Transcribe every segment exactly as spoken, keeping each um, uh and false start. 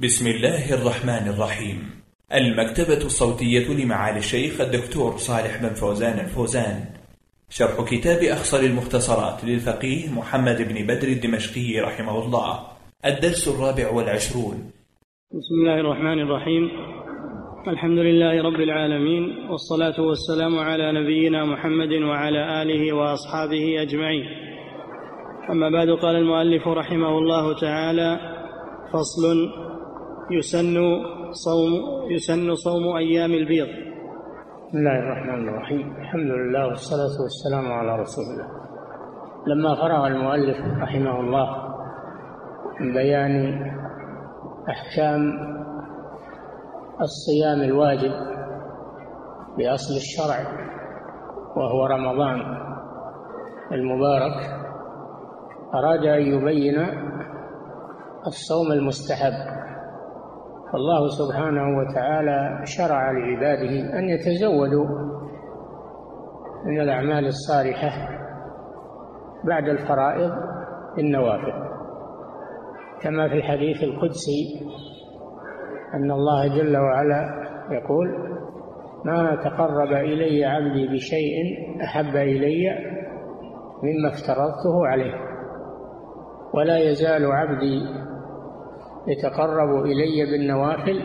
بسم الله الرحمن الرحيم. المكتبة الصوتية لمعالي الشيخ الدكتور صالح بن فوزان الفوزان، شرح كتاب أخصر المختصرات للفقيه محمد بن بدر الدمشقي رحمه الله، الدرس الرابع والعشرون. بسم الله الرحمن الرحيم. الحمد لله رب العالمين، والصلاة والسلام على نبينا محمد وعلى آله وأصحابه أجمعين. أما بعد، قال المؤلف رحمه الله تعالى: فصل: يسن صوم يسن صوم أيام البيض. بسم الله الرحمن الرحيم. الحمد لله والصلاة والسلام على رسول الله. لما فرغ المؤلف رحمه الله من بيان أحكام الصيام الواجب بأصل الشرع وهو رمضان المبارك، أراد أن يبين الصوم المستحب. فالله سبحانه وتعالى شرع لعباده أن يتزودوا من الأعمال الصالحة بعد الفرائض النوافل، كما في الحديث القدسي أن الله جل وعلا يقول: ما تقرب إلي عبدي بشيء أحب إلي مما افترضته عليه، ولا يزال عبدي يتقرب إلي بالنوافل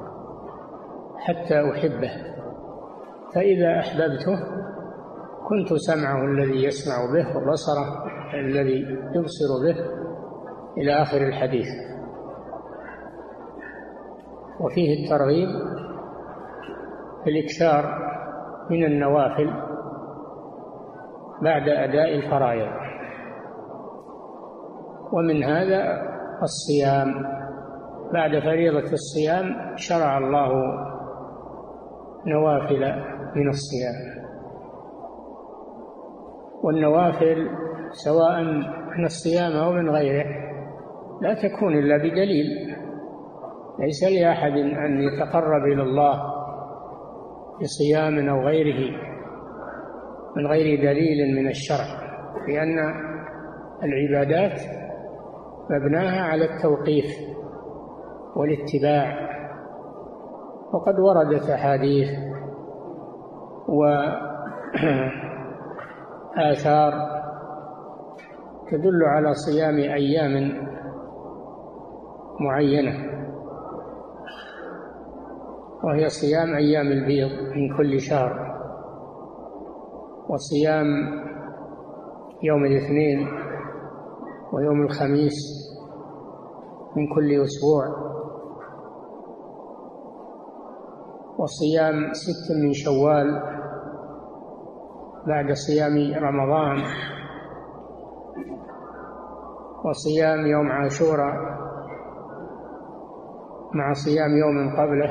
حتى أحبه، فإذا أحببته كنت سمعه الذي يسمع به وبصره الذي يبصر به، إلى آخر الحديث. وفيه الترغيب في الإكثار من النوافل بعد أداء الفرائض، ومن هذا الصيام. بعد فريضة الصيام شرع الله نوافل من الصيام، والنوافل سواء من الصيام أو من غيره لا تكون إلا بدليل. ليس لأحد أن يتقرب إلى الله بصيام أو غيره من غير دليل من الشرع، لأن العبادات مبناها على التوقيف والاتباع. وقد وردت أحاديث وآثار تدل على صيام أيام معينة، وهي صيام أيام البيض من كل شهر، وصيام يوم الاثنين ويوم الخميس من كل أسبوع، وصيام ست من شوال بعد صيام رمضان، وصيام يوم عاشوراء مع صيام يوم قبله.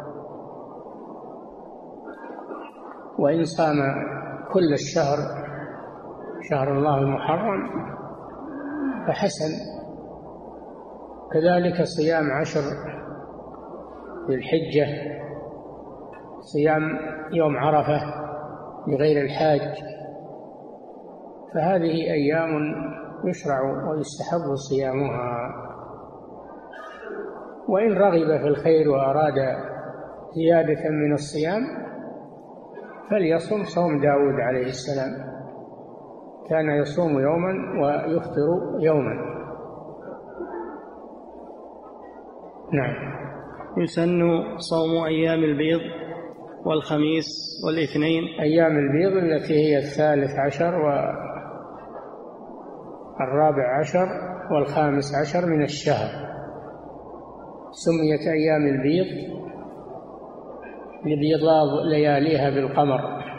وإن صام كل الشهر شهر الله المحرم فحسن. كذلك صيام عشر ذي الحجة، صيام يوم عرفة لغير الحاج، فهذه أيام يشرع ويستحب صيامها. وإن رغب في الخير وأراد زيادة من الصيام فليصم صوم داود عليه السلام، كان يصوم يوما ويفطر يوما. نعم. يسن صوم أيام البيض والخميس والاثنين. أيام البيض التي هي الثالث عشر والرابع عشر والخامس عشر من الشهر، سميت أيام البيض لبيضاض لياليها بالقمر،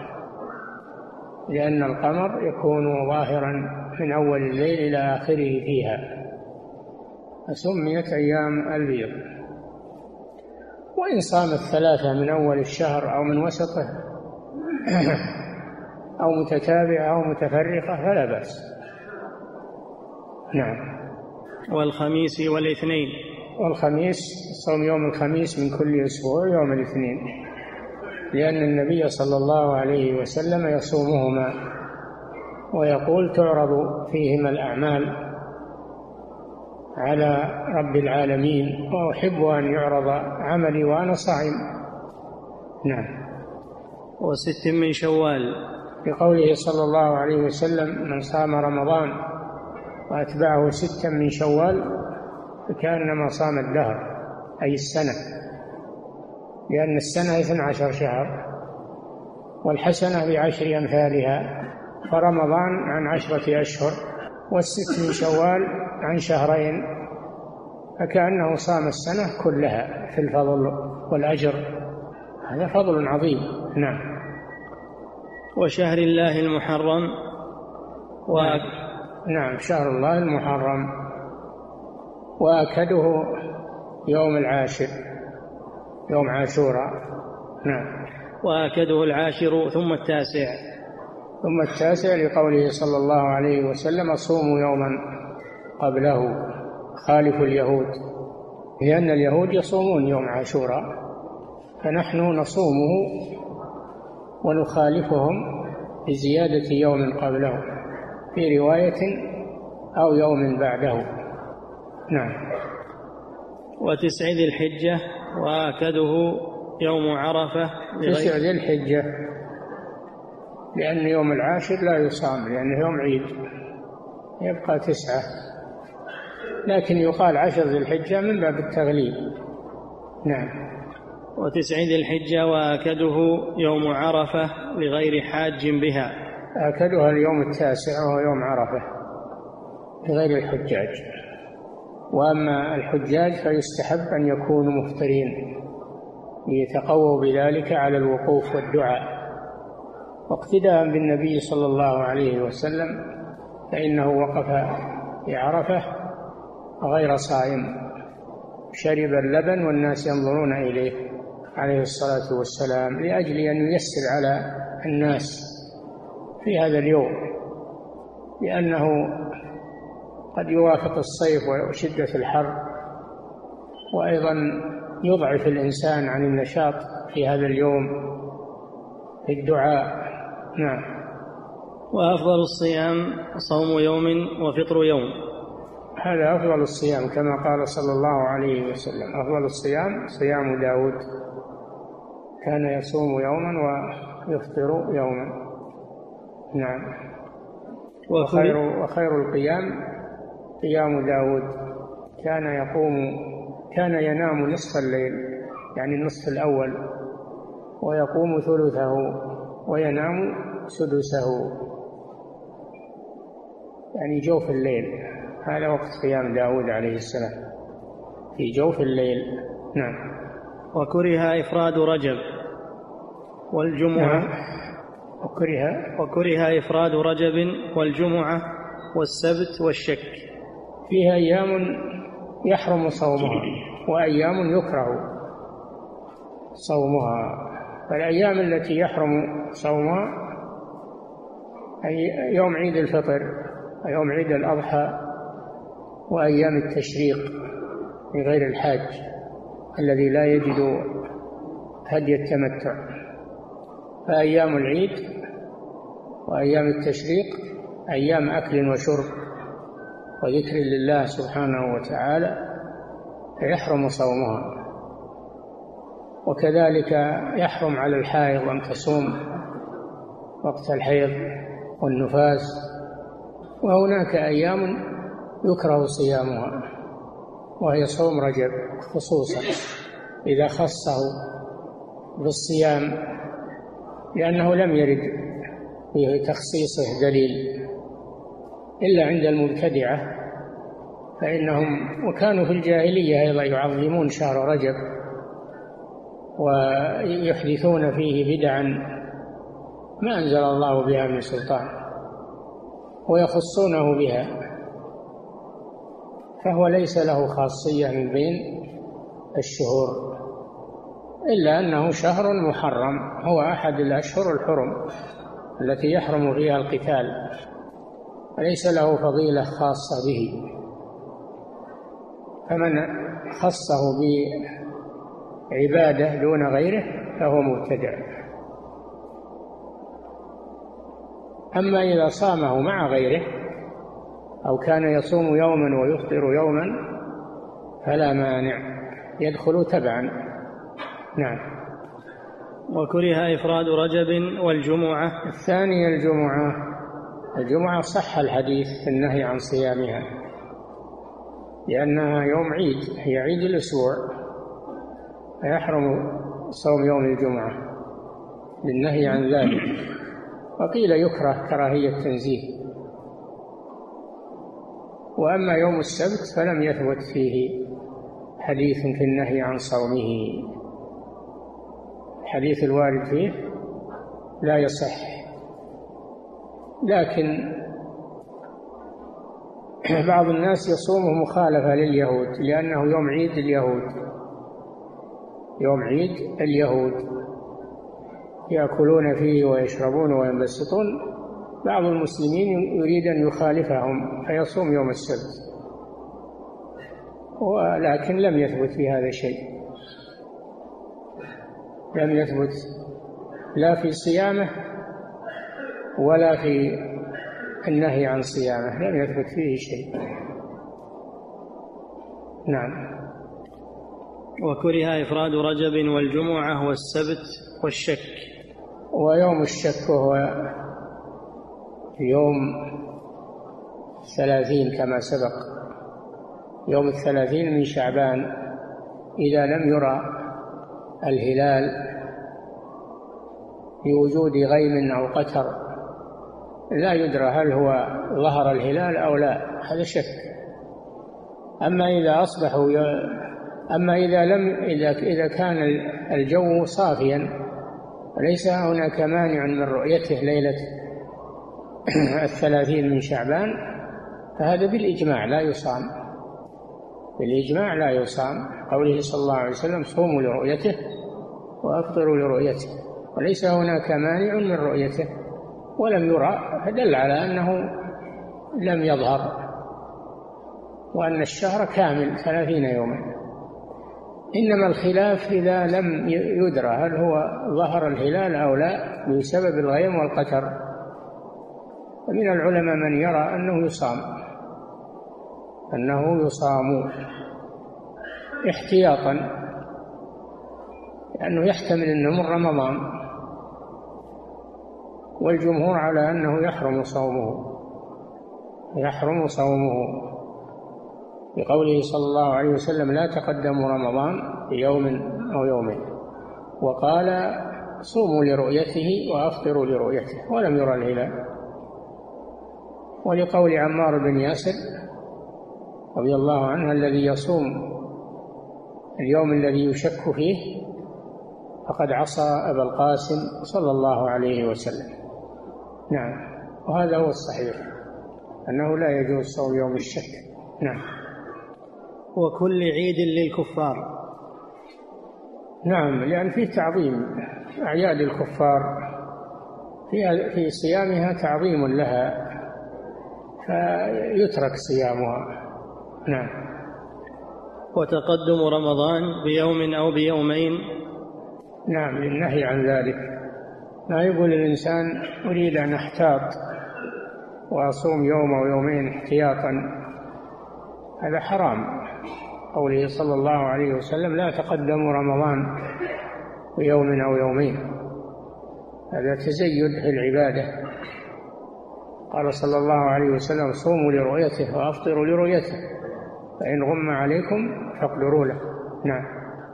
لأن القمر يكون ظاهرا من أول الليل إلى آخره فيها، فسميت أيام البيض. وإن صامت ثلاثة من أول الشهر أو من وسطه أو متتابعة أو متفرقة فلا بأس. نعم. والخميس والاثنين. والخميس صوم يوم الخميس من كل أسبوع يوم الاثنين، لأن النبي صلى الله عليه وسلم يصومهما ويقول: تعرض فيهما الأعمال على رب العالمين، وأحب أن يعرض عملي وأنا صائم. نعم. وست من شوال، بقوله صلى الله عليه وسلم: من صام رمضان وأتبعه ستا من شوال فكأنما صام الدهر، أي السنة، لأن السنة اثنا عشر شهر والحسنة بعشر أمثالها، فرمضان عن عشرة أشهر والست من شوال عن شهرين، فكأنه صام السنة كلها في الفضل والأجر. هذا فضل عظيم. نعم. وشهر الله المحرم و... نعم، شهر الله المحرم، وأكده يوم العاشر، يوم عاشوراء. نعم. وأكده العاشر ثم التاسع. ثم التاسع لقوله صلى الله عليه وسلم: صوموا يوما قبله خالفوا اليهود، لأن اليهود يصومون يوم عاشوراء، فنحن نصومه ونخالفهم بزيادة يوم قبله في رواية أو يوم بعده. نعم. وتسع ذي الحجة وآكده يوم عرفة. تسع ذي الحجة لأن يوم العاشر لا يصام لأنه يوم عيد، يبقى تسعة، لكن يقال عشر ذي الحجة من باب التغليب. نعم. وتسع ذي الحجة وآكده يوم عرفة لغير حاج بها. آكدها اليوم التاسع وهو يوم عرفة لغير الحجاج. وأما الحجاج فيستحب أن يكونوا مفطرين ليتقووا بذلك على الوقوف والدعاء، واقتداء بالنبي صلى الله عليه وسلم، فإنه وقف في عرفة غير صائم، شرب اللبن والناس ينظرون إليه عليه الصلاة والسلام، لأجل أن ييسر على الناس في هذا اليوم، لأنه قد يوافق الصيف وشدة الحر، وأيضا يضعف الإنسان عن النشاط في هذا اليوم في الدعاء. نعم. وأفضل الصيام صوم يوم وفطر يوم. هذا أفضل الصيام كما قال صلى الله عليه وسلم: أفضل الصيام صيام داود، كان يصوم يوما ويفطر يوما. نعم. وخير, وخير القيام قيام داود، كان يقوم كان ينام نصف الليل يعني النصف الأول، ويقوم ثلثه وينام سدسه، يعني جوف الليل. هذا وقت قيام داود عليه السلام، في جوف الليل. نعم. وكره إفراد رجب والجمعة. نعم. وكره وكره إفراد رجب والجمعة والسبت والشك. فيها أيام يحرم صومها وأيام يكره صومها. فالأيام التي يحرم صومها أي يوم عيد الفطر ويوم عيد الأضحى وأيام التشريق لغير الحاج الذي لا يجد هدي التمتع. فأيام العيد وأيام التشريق أيام أكل وشرب وذكر لله سبحانه وتعالى، فيحرم صومها. وكذلك يحرم على الحائض أن تصوم وقت الحيض والنفاس. وهناك أيام يكره صيامها، وهي صوم رجب خصوصا إذا خصه بالصيام، لأنه لم يرد في تخصيصه دليل إلا عند المبتدعة، فإنهم وكانوا في الجاهلية أيضا يعظمون شهر رجب ويحدثون فيه بدعا ما أنزل الله بها من سلطان ويخصونه بها، فهو ليس له خاصية من بين الشهور، إلا أنه شهر محرم، هو أحد الأشهر الحرم التي يحرم فيها القتال، وليس له فضيلة خاصة به. فمن خصه بعبادة دون غيره فهو مبتدع. أما إذا صامه مع غيره أو كان يصوم يوما ويفطر يوما فلا مانع، يدخل تبعا. نعم. وكره إفراد رجب والجمعة. الثاني الجمعة. الجمعة صح الحديث في النهي عن صيامها لأنها يوم عيد، هي عيد الأسبوع، فيحرم صوم يوم الجمعة بالنهي عن ذلك. وقيل يكره كراهية تنزيه. وأما يوم السبت فلم يثبت فيه حديث في النهي عن صومه، الحديث الوارد فيه لا يصح. لكن بعض الناس يصومه مخالفة لليهود لأنه يوم عيد اليهود، يوم عيد اليهود يأكلون فيه ويشربون وينبسطون. بعض المسلمين يريد أن يخالفهم فيصوم يوم السبت، ولكن لم يثبت في هذا شيء، لم يثبت لا في صيامه ولا في النهي عن صيامه، لم يثبت فيه شيء. نعم. وكره إفراد رجب والجمعة والسبت والشك. ويوم الشك وهو يوم ثلاثين كما سبق، يوم الثلاثين من شعبان إذا لم يرى الهلال بوجود غيم أو قتر لا يدرى هل هو ظهر الهلال أو لا، هذا شك. أما إذا أصبحوا ي... أما إذا لم إذا إذا كان الجو صافيا وليس هناك مانع من رؤيته ليلة الثلاثين من شعبان فهذا بالإجماع لا يصام، بالإجماع لا يصام. قوله صلى الله عليه وسلم صوموا لرؤيته وأفطروا لرؤيته، وليس هناك مانع من رؤيته ولم يرى، فدل على أنه لم يظهر وأن الشهر كامل ثلاثين يوما. إنما الخلاف إذا لم يدرى هل هو ظهر الهلال أو لا بسبب الغيم والقتر، ومن العلماء من يرى أنه يصام أنه يصام احتياطا لأنه يحتمل أنه من رمضان، والجمهور على أنه يحرم صومه يحرم صومه بقوله صلى الله عليه وسلم لا تقدموا رمضان بيوم أو يومين، وقال صوموا لرؤيته وأفطروا لرؤيته ولم يرى الهلال. ولقول عمار بن ياسر رضي الله عنه الذي يصوم اليوم الذي يشك فيه فقد عصى أبا القاسم صلى الله عليه وسلم. نعم. وهذا هو الصحيح أنه لا يجوز صوم يوم الشك. نعم. وكل عيد للكفار. نعم، لأن فيه تعظيم أعياد الكفار، في في صيامها تعظيم لها فيترك صيامها. نعم. وتقدم رمضان بيوم أو بيومين. نعم، للنهي عن ذلك. لا يقول الإنسان أريد أن أحتاط وأصوم يوم أو يومين احتياطا، هذا حرام. قوله صلى الله عليه وسلم لا تقدموا رمضان بيوم أو يومين، هذا تزيد في العبادة. قال صلى الله عليه وسلم صوموا لرؤيته وأفطروا لرؤيته فإن غم عليكم فاقدروا له. نعم.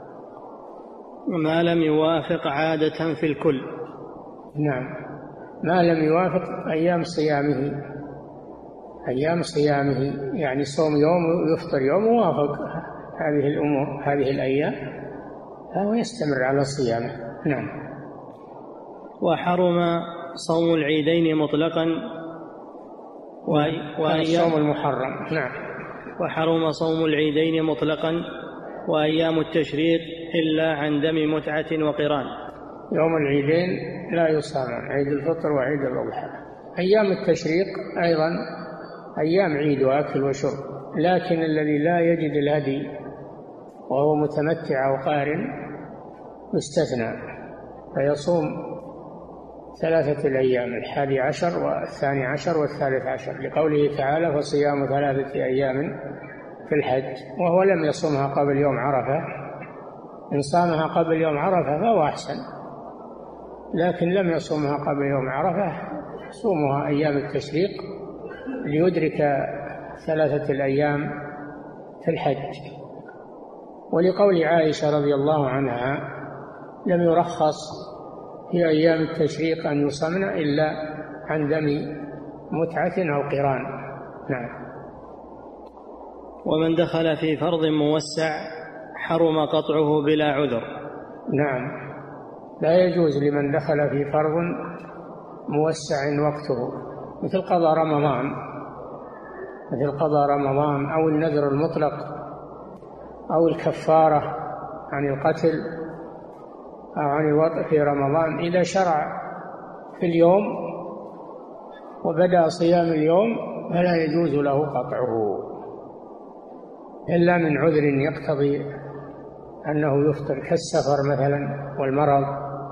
ما لم يوافق عادة في الكل. نعم، ما لم يوافق أيام صيامه، أيام صيامه يعني صوم يوم ويفطر يوم، ووافق هذه الأمور هذه الأيام فهو يستمر على صيامه. نعم. وحرم صوم العيدين مطلقا وأيام صوم المحرم. نعم. وحرم صوم العيدين مطلقا وأيام التشريق إلا عن دم متعة وقران. يوم العيدين لا يصام، عيد الفطر وعيد الأضحى. أيام التشريق أيضا أيام عيد وأكل وشرب، لكن الذي لا يجد الهدي وهو متمتع أو قارن يستثنى فيصوم ثلاثة الأيام، الحادي عشر والثاني عشر والثالث عشر، لقوله تعالى فصيام ثلاثة أيام في الحج، وهو لم يصمها قبل يوم عرفة. إن صامها قبل يوم عرفة فهو أحسن، لكن لم يصمها قبل يوم عرفة صومها أيام التشريق ليدرك ثلاثة الأيام في الحج. ولقول عائشة رضي الله عنها لم يرخص في أيام التشريق أن يصمن إلا عن دم متعة أو قران. نعم. ومن دخل في فرض موسع حرم قطعه بلا عذر. نعم، لا يجوز لمن دخل في فرض موسع وقته، مثل قضاء رمضان مثل قضاء رمضان أو النذر المطلق أو الكفارة عن القتل أو عن الوطء في رمضان. إذا شرع في اليوم وبدأ صيام اليوم فلا يجوز له قطعه إلا من عذر يقتضي أنه يفطر، كالسفر مثلا والمرض.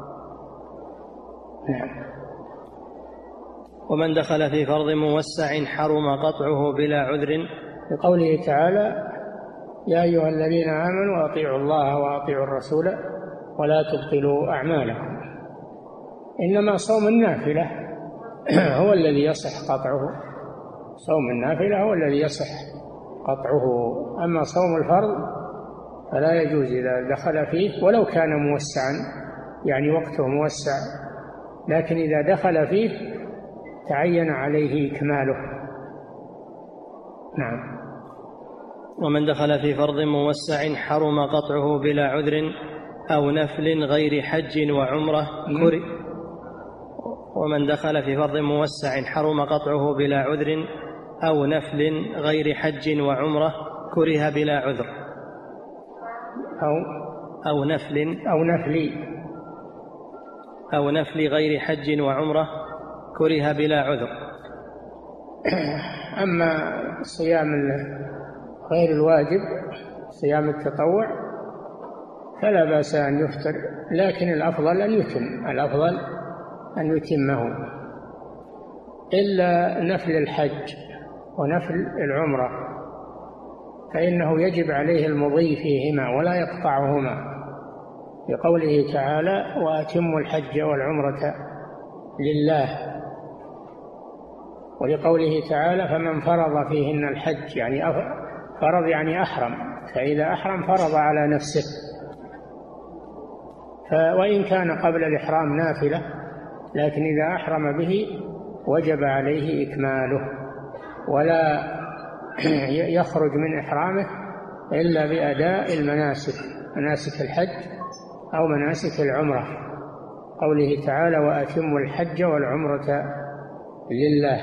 نعم. ومن دخل في فرض موسع حرم قطعه بلا عذر، لقوله تعالى يا أيها الذين آمنوا أطيعوا الله وأطيعوا الرسول ولا تبطلوا أعمالكم. إنما صوم النافلة هو الذي يصح قطعه، صوم النافلة هو الذي يصح قطعه، أما صوم الفرض فلا يجوز إذا دخل فيه ولو كان موسعا، يعني وقته موسع، لكن إذا دخل فيه تعين عليه إكماله. نعم. ومن دخل في فرض موسع حرم قطعه بلا عذر أو نفل غير حج وعمرة كره ومن دخل في فرض موسع حرم قطعه بلا عذر أو نفل غير حج وعمرة كره بلا عذر أو أو نفل أو نفل أو نفل غير حج وعمرة كره بلا عذر. أما صيام غير الواجب صيام التطوع فلا بأس أن يفطر، لكن الأفضل أن يتم الأفضل أن يتمه، إلا نفل الحج ونفل العمرة فإنه يجب عليه المضي فيهما ولا يقطعهما، لقوله تعالى وأتموا الحج والعمرة لله، ولقوله تعالى فمن فرض فيهن الحج، يعني فرض يعني أحرم، فإذا أحرم فرض على نفسه، وإن كان قبل الإحرام نافلة لكن إذا أحرم به وجب عليه إكماله، ولا يخرج من إحرامه إلا بأداء المناسك، مناسك الحج أو مناسك العمرة، قوله تعالى وأتموا الحج والعمرة لله،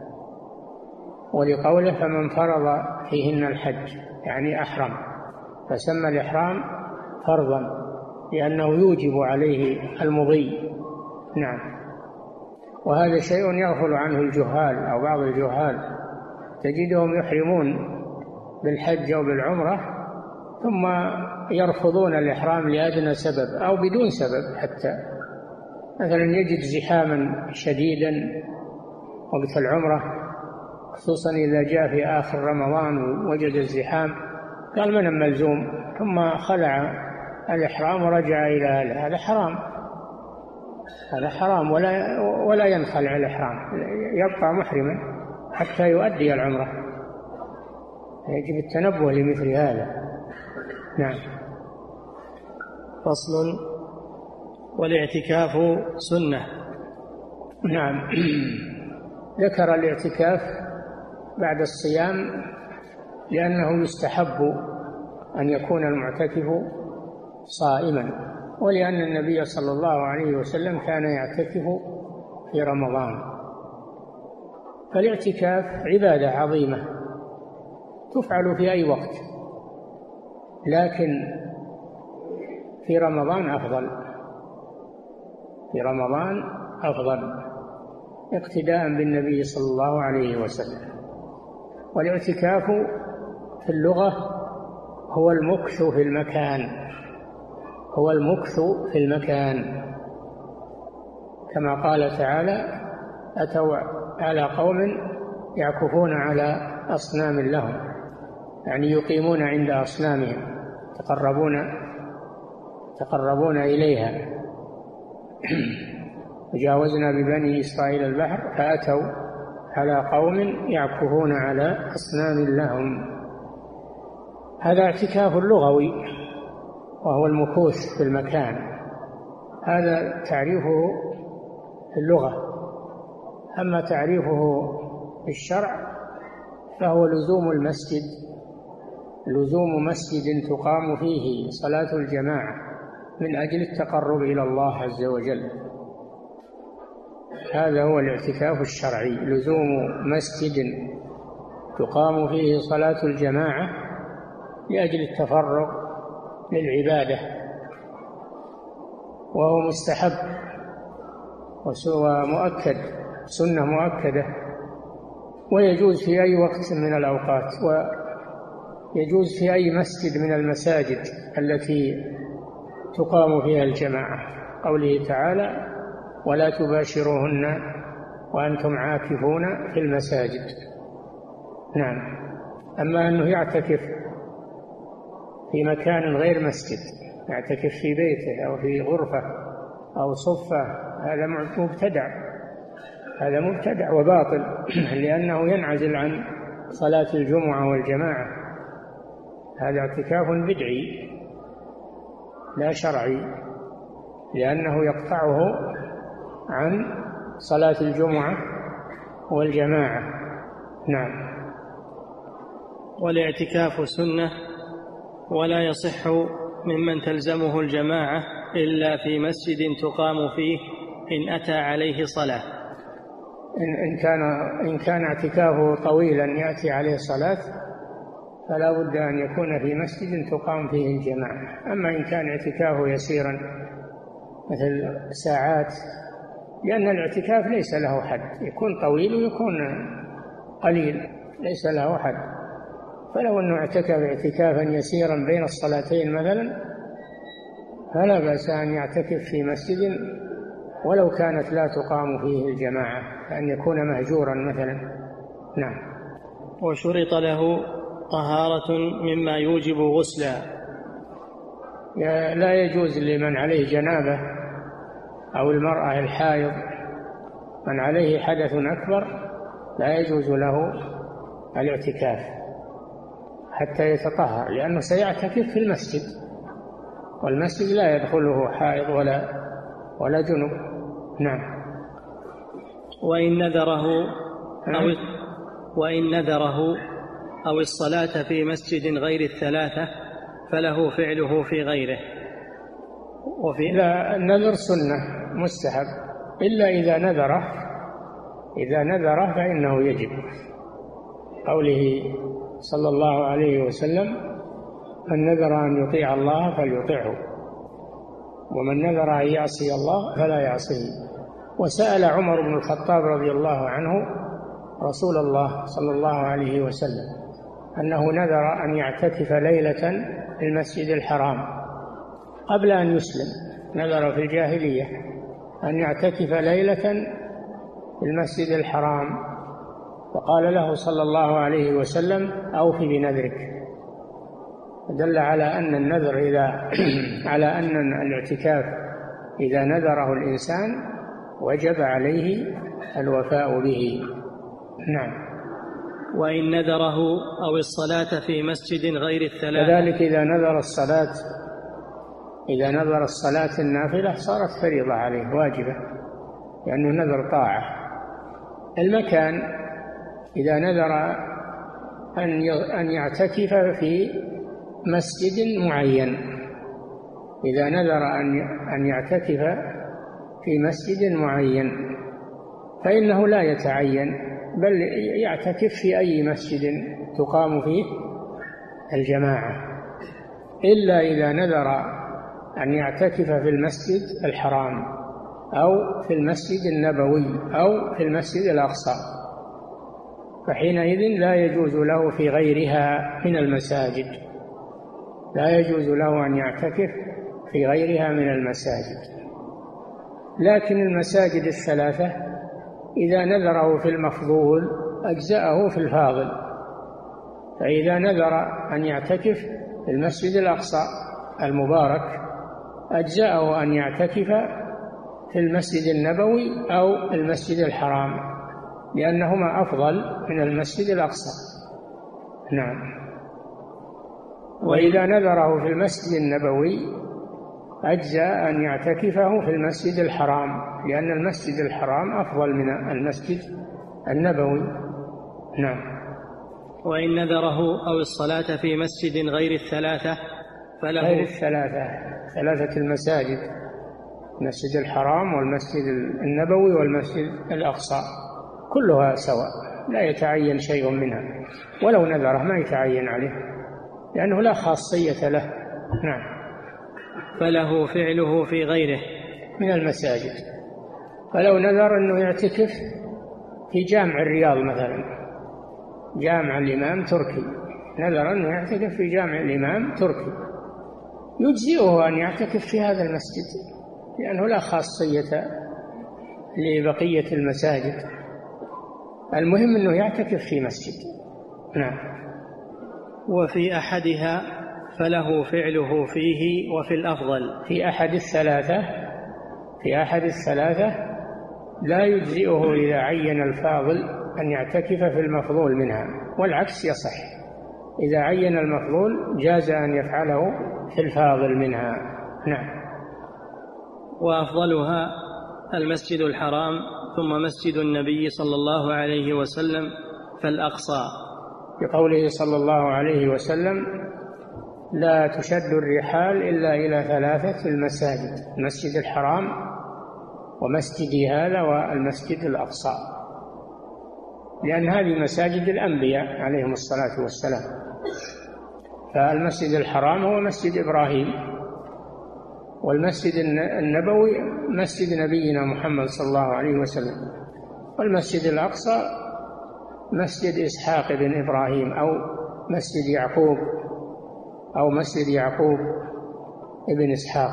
ولقوله فمن فرض فيهن الحج يعني أحرم، فسمى الإحرام فرضا لأنه يوجب عليه المضي. نعم. وهذا شيء يغفل عنه الجهال أو بعض الجهال، تجدهم يحرمون بالحج أو بالعمرة ثم يرفضون الإحرام لأدنى سبب أو بدون سبب، حتى مثلا يجد زحاما شديدا وقت العمرة، خصوصا إذا جاء في آخر رمضان ووجد الزحام قال من الملزوم، ثم خلع الإحرام ورجع إلى أهله، هذا حرام، هذا حرام، ولا ولا ينخلع الإحرام، يبقى محرما حتى يؤدي العمرة، يجب التنبه لمثل هذا. نعم. فصل. والاعتكاف سنة. نعم. ذكر الاعتكاف بعد الصيام لأنه يستحب أن يكون المعتكف صائما، ولأن النبي صلى الله عليه وسلم كان يعتكف في رمضان، فالاعتكاف عبادة عظيمة تفعل في أي وقت، لكن في رمضان أفضل، في رمضان أفضل اقتداء بالنبي صلى الله عليه وسلم. والاعتكاف في اللغة هو المكث في المكان، هو المكث في المكان، كما قال تعالى: أتوا على قوم يعكفون على أصنام لهم، يعني يقيمون عند أصنامهم، تقربون تقربون إليها. وجاوزنا ببني إسرائيل البحر فأتوا على قوم يعكفون على أصنام لهم. هذا اعتكاف لغوي وهو المكوث في المكان، هذا تعريفه في اللغة. أما تعريفه في الشرع فهو لزوم المسجد، لزوم مسجد تقام فيه صلاة الجماعة من أجل التقرب إلى الله عز وجل. هذا هو الاعتكاف الشرعي، لزوم مسجد تقام فيه صلاة الجماعة لأجل التفرغ للعبادة، وهو مستحب ومؤكد، سنة مؤكدة، ويجوز في أي وقت من الأوقات، ويجوز في أي مسجد من المساجد التي تقام فيها الجماعة. قوله تعالى: ولا تباشروهن وأنتم عاكفون في المساجد. نعم. أما أنه يعتكف في مكان غير مسجد، يعتكف في بيته أو في غرفة أو صفة، هذا مبتدع، هذا مبتدع وباطل، لأنه ينعزل عن صلاة الجمعة والجماعة. هذا اعتكاف بدعي لا شرعي، لأنه يقطعه عن صلاة الجمعة والجماعة. نعم. والاعتكاف سنة، ولا يصح ممن تلزمه الجماعة إلا في مسجد تقام فيه إن أتى عليه صلاة. إن كان إن كان اعتكافه طويلا يأتي عليه صلاة فلا بد أن يكون في مسجد تقام فيه الجماعة. أما إن كان اعتكافه يسيرا مثل ساعات، لأن الاعتكاف ليس له حد، يكون طويل ويكون قليل، ليس له حد. فلو أنه اعتكف اعتكافا يسيرا بين الصلاتين مثلا فلا بأس أن يعتكف في مسجد ولو كانت لا تقام فيه الجماعة، أن يكون مهجورا مثلا. نعم. وشرط له طهارة مما يوجب غسلا. لا يجوز لمن عليه جنابة أو المرأة الحائض، من عليه حدث أكبر لا يجوز له الاعتكاف حتى يتطهر، لأنه سيعتكف في المسجد، والمسجد لا يدخله حائض ولا ولا جنب. نعم. وإن نذره أو وإن نذره أو الصلاة في مسجد غير الثلاثة فله فعله في غيره. وفي لا، النذر سنة مستحب، إلا إذا نذره إذا نذره فإنه يجب. قوله صلى الله عليه وسلم: من نذر أن يطيع الله فليطيعه، ومن نذر أن يعصي الله فلا يعصيه. وسأل عمر بن الخطاب رضي الله عنه رسول الله صلى الله عليه وسلم أنه نذر أن يعتكف ليلة في المسجد الحرام قبل أن يسلم، نذر في الجاهلية أن يعتكف ليلة في المسجد الحرام، فقال له صلى الله عليه وسلم: أوف بنذرك. دل على أن النذر إذا على أن الاعتكاف إذا نذره الإنسان وجب عليه الوفاء به. نعم. وإن نذره أو الصلاة في مسجد غير الثلاثة. كذلك إذا نذر الصلاة إذا نذر الصلاة النافلة صارت فريضة عليه واجبة، لأنه نذر طاعة. المكان إذا نذر أن يعتكف في مسجد معين، إذا نذر أن يعتكف في مسجد معين فإنه لا يتعين، بل يعتكف في أي مسجد تقام فيه الجماعة، إلا إذا نذر أن يعتكف في المسجد الحرام أو في المسجد النبوي أو في المسجد الأقصى، فحينئذ لا يجوز له في غيرها من المساجد، لا يجوز له أن يعتكف في غيرها من المساجد. لكن المساجد الثلاثة إذا نذره في المفضول أجزأه في الفاضل، فإذا نذر أن يعتكف في المسجد الأقصى المبارك أجزأه أن يعتكف في المسجد النبوي أو المسجد الحرام، لأنهما أفضل من المسجد الأقصى. نعم. وإذا نذره في المسجد النبوي أجزأ أن يعتكفه في المسجد الحرام، لأن المسجد الحرام أفضل من المسجد النبوي. نعم. وإن نذره أو الصلاة في مسجد غير الثلاثة فله غير الثلاثة ثلاثة المساجد، المسجد الحرام والمسجد النبوي والمسجد الأقصى كلها سواء، لا يتعين شيء منها، ولو نذره ما يتعين عليه لأنه لا خاصية له. نعم. فله فعله في غيره من المساجد، فلو نذر أنه يعتكف في جامع الرياض مثلا، جامع الإمام تركي، نذر أنه يعتكف في جامع الإمام تركي، يجزئه أن يعتكف في هذا المسجد لأنه لا خاصية لبقية المساجد، المهم أنه يعتكف في مسجد. نعم. وفي أحدها فله فعله فيه وفي الأفضل. في أحد الثلاثة في أحد الثلاثة لا يجزئه إذا عين الفاضل أن يعتكف في المفضول منها، والعكس يصح، إذا عين المفضول جاز أن يفعله في الفاضل منها. نعم. وأفضلها المسجد الحرام ثم مسجد النبي صلى الله عليه وسلم فالأقصى، بقوله صلى الله عليه وسلم: لا تشد الرحال إلا إلى ثلاثة المساجد، المسجد الحرام ومسجدي هذا والمسجد الأقصى، لأن هذه مساجد الأنبياء عليهم الصلاة والسلام. فالمسجد الحرام هو مسجد إبراهيم، والمسجد النبوي مسجد نبينا محمد صلى الله عليه وسلم، والمسجد الأقصى مسجد إسحاق بن إبراهيم أو مسجد يعقوب أو مسجد يعقوب ابن إسحاق،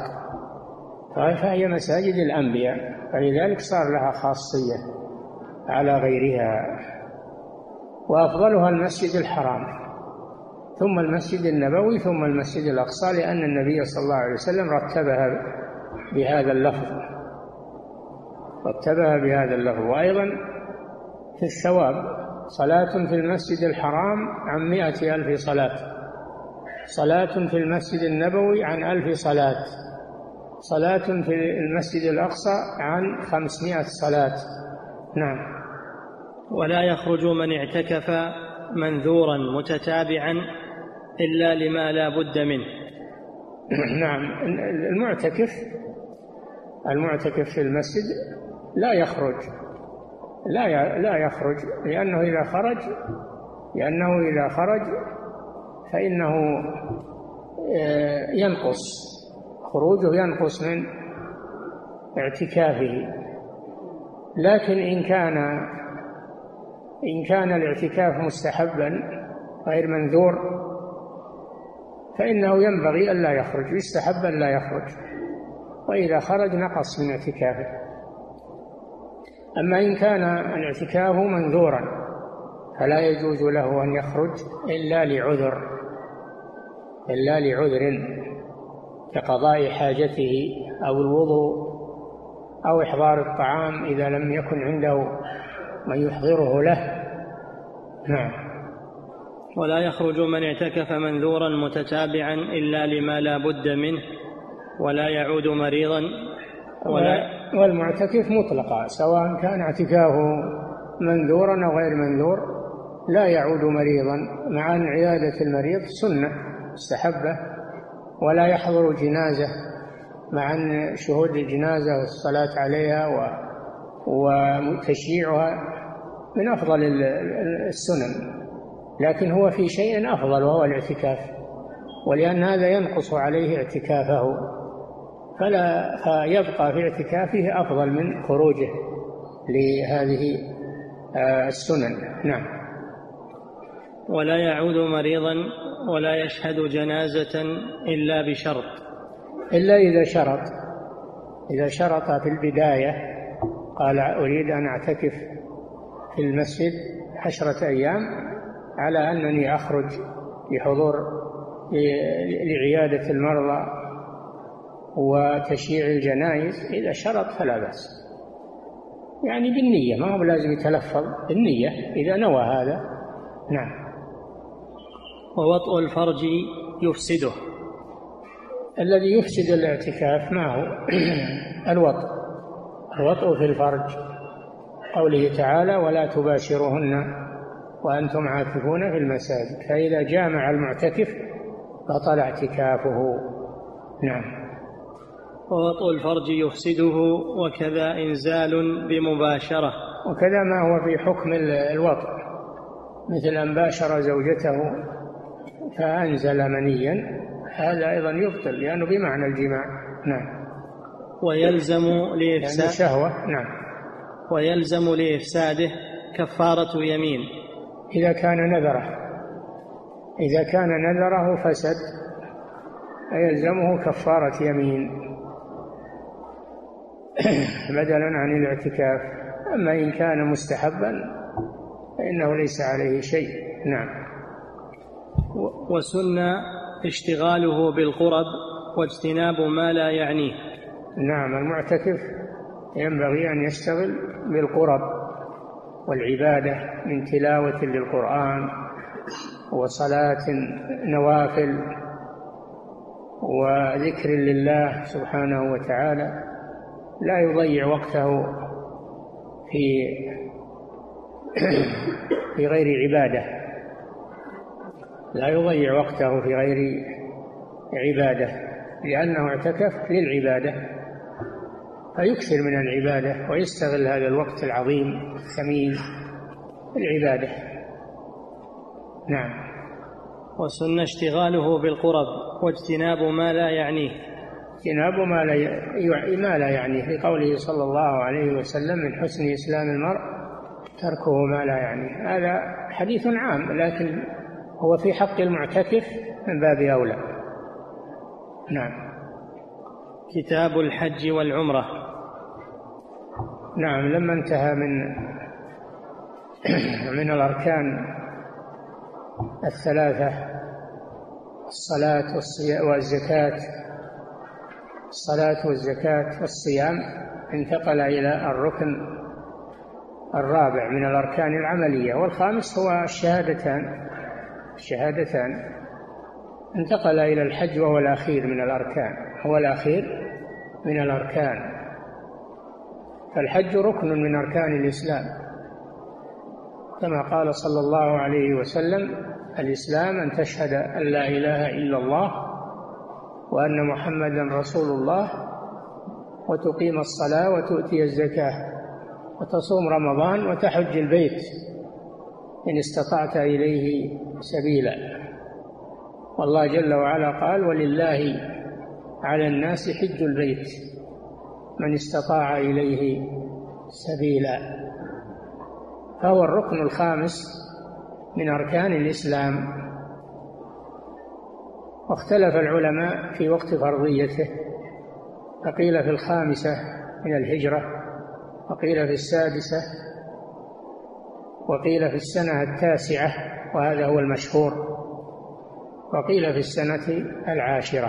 فهي مساجد الأنبياء، فلذلك صار لها خاصية على غيرها. وأفضلها المسجد الحرام ثم المسجد النبوي ثم المسجد الأقصى، لأن النبي صلى الله عليه وسلم رتبها بهذا اللفظ رتبها بهذا اللفظ. وأيضا في الثواب صلاة في المسجد الحرام عن مائة ألف صلاة، صلاة في المسجد النبوي عن ألف صلاة، صلاة في المسجد الأقصى عن خمسمائة صلاة. نعم. ولا يخرج من اعتكف منذورا متتابعا إلا لما لا بد منه. نعم. المعتكف المعتكف في المسجد لا يخرج لا لا يخرج لأنه إذا خرج لأنه إذا خرج فإنه ينقص، خروجه ينقص من اعتكافه. لكن إن كان إن كان الاعتكاف مستحبا غير منذور فإنه ينبغي ألا يخرج، يستحب ألا يخرج، وإذا خرج نقص من اعتكافه. أما إن كان الاعتكاف منذورا فلا يجوز له أن يخرج إلا لعذر إلا لعذر كقضاء حاجته أو الوضوء أو إحضار الطعام إذا لم يكن عنده من يحضره له. نعم. ولا يخرج من اعتكف منذورا متتابعا إلا لما لا بد منه، ولا يعود مريضا ولا والمعتكف مطلقا سواء كان اعتكافه منذورا أو غير منذور لا يعود مريضا، مع أن عيادة المريض سنة مستحبة، ولا يحضر جنازة، مع أن شهود الجنازة والصلاة عليها وتشييعها من أفضل السنن، لكن هو في شيء أفضل وهو الاعتكاف، ولأن هذا ينقص عليه اعتكافه فلا فيبقى في اعتكافه أفضل من خروجه لهذه السنن. نعم. ولا يعود مريضا ولا يشهد جنازة إلا بشرط، إلا إذا شرط إذا شرط في البداية قال أريد أن أعتكف في المسجد عشرة أيام على أنني أخرج لحضور لعيادة المرضى وتشييع الجنائز، إذا شرط فلا بأس، يعني بالنية، ما هو لازم يتلفظ بالنية إذا نوى هذا. نعم. ووطء الفرج يفسده. الذي يفسد الاعتكاف ما هو؟ الوطء، الوطء في الفرج، قوله تعالى ولا تباشرهن وأنتم عاكفون في المساجد، فإذا جامع المعتكف بطل اعتكافه. نعم. ووطء الفرج يفسده، وكذا إنزال بمباشرة. وكذا ما هو في حكم الوطء، مثل أن باشر زوجته فأنزل منيا، هذا أيضا يبطل لأنه بمعنى الجماع. نعم. ويلزم لإفساد شهوة. نعم. ويلزم لإفساده كفارة يمين إذا كان نذره، إذا كان نذره فسد يلزمه كفارة يمين بدلا عن الاعتكاف. أما إن كان مستحبا فإنه ليس عليه شيء. نعم. وسن اشتغاله بالقرب واجتناب ما لا يعنيه. نعم. المعتكف ينبغي أن يشتغل بالقرب والعبادة من تلاوة للقرآن وصلاة نوافل وذكر لله سبحانه وتعالى، لا يضيع وقته في في غير عبادة، لا يضيع وقته في غير عبادة، لأنه اعتكف للعبادة، فيكثر من العبادة ويستغل هذا الوقت العظيم الثمين العبادة. نعم. وسن اشتغاله بالقرب واجتناب ما لا يعنيه. اجتناب ما لا ما لا يعنيه، لقوله صلى الله عليه وسلم من حسن إسلام المرء تركه ما لا يعنيه. هذا حديث عام لكن هو في حق المعتكف من باب أولى. نعم. كتاب الحج والعمرة. نعم. لما انتهى من من الأركان الثلاثة الصلاة والزكاة الصلاة والزكاة والصيام، انتقل إلى الركن الرابع من الأركان العملية، والخامس هو الشهادتان الشهادتان انتقل إلى الحج وهو الأخير من الأركان هو الأخير من الأركان. فالحج ركن من أركان الإسلام، كما قال صلى الله عليه وسلم الإسلام أن تشهد أن لا إله إلا الله وأن محمدا رسول الله وتقيم الصلاة وتؤتي الزكاة وتصوم رمضان وتحج البيت إن استطعت إليه سبيلا. والله جل وعلا قال ولله على الناس حج البيت من استطاع إليه سبيلا، فهو الركن الخامس من أركان الإسلام. واختلف العلماء في وقت فرضيته، فقيل في الخامسة من الهجرة، وقيل في السادسة، وقيل في السنة التاسعة وهذا هو المشهور، وقيل في السنة العاشرة.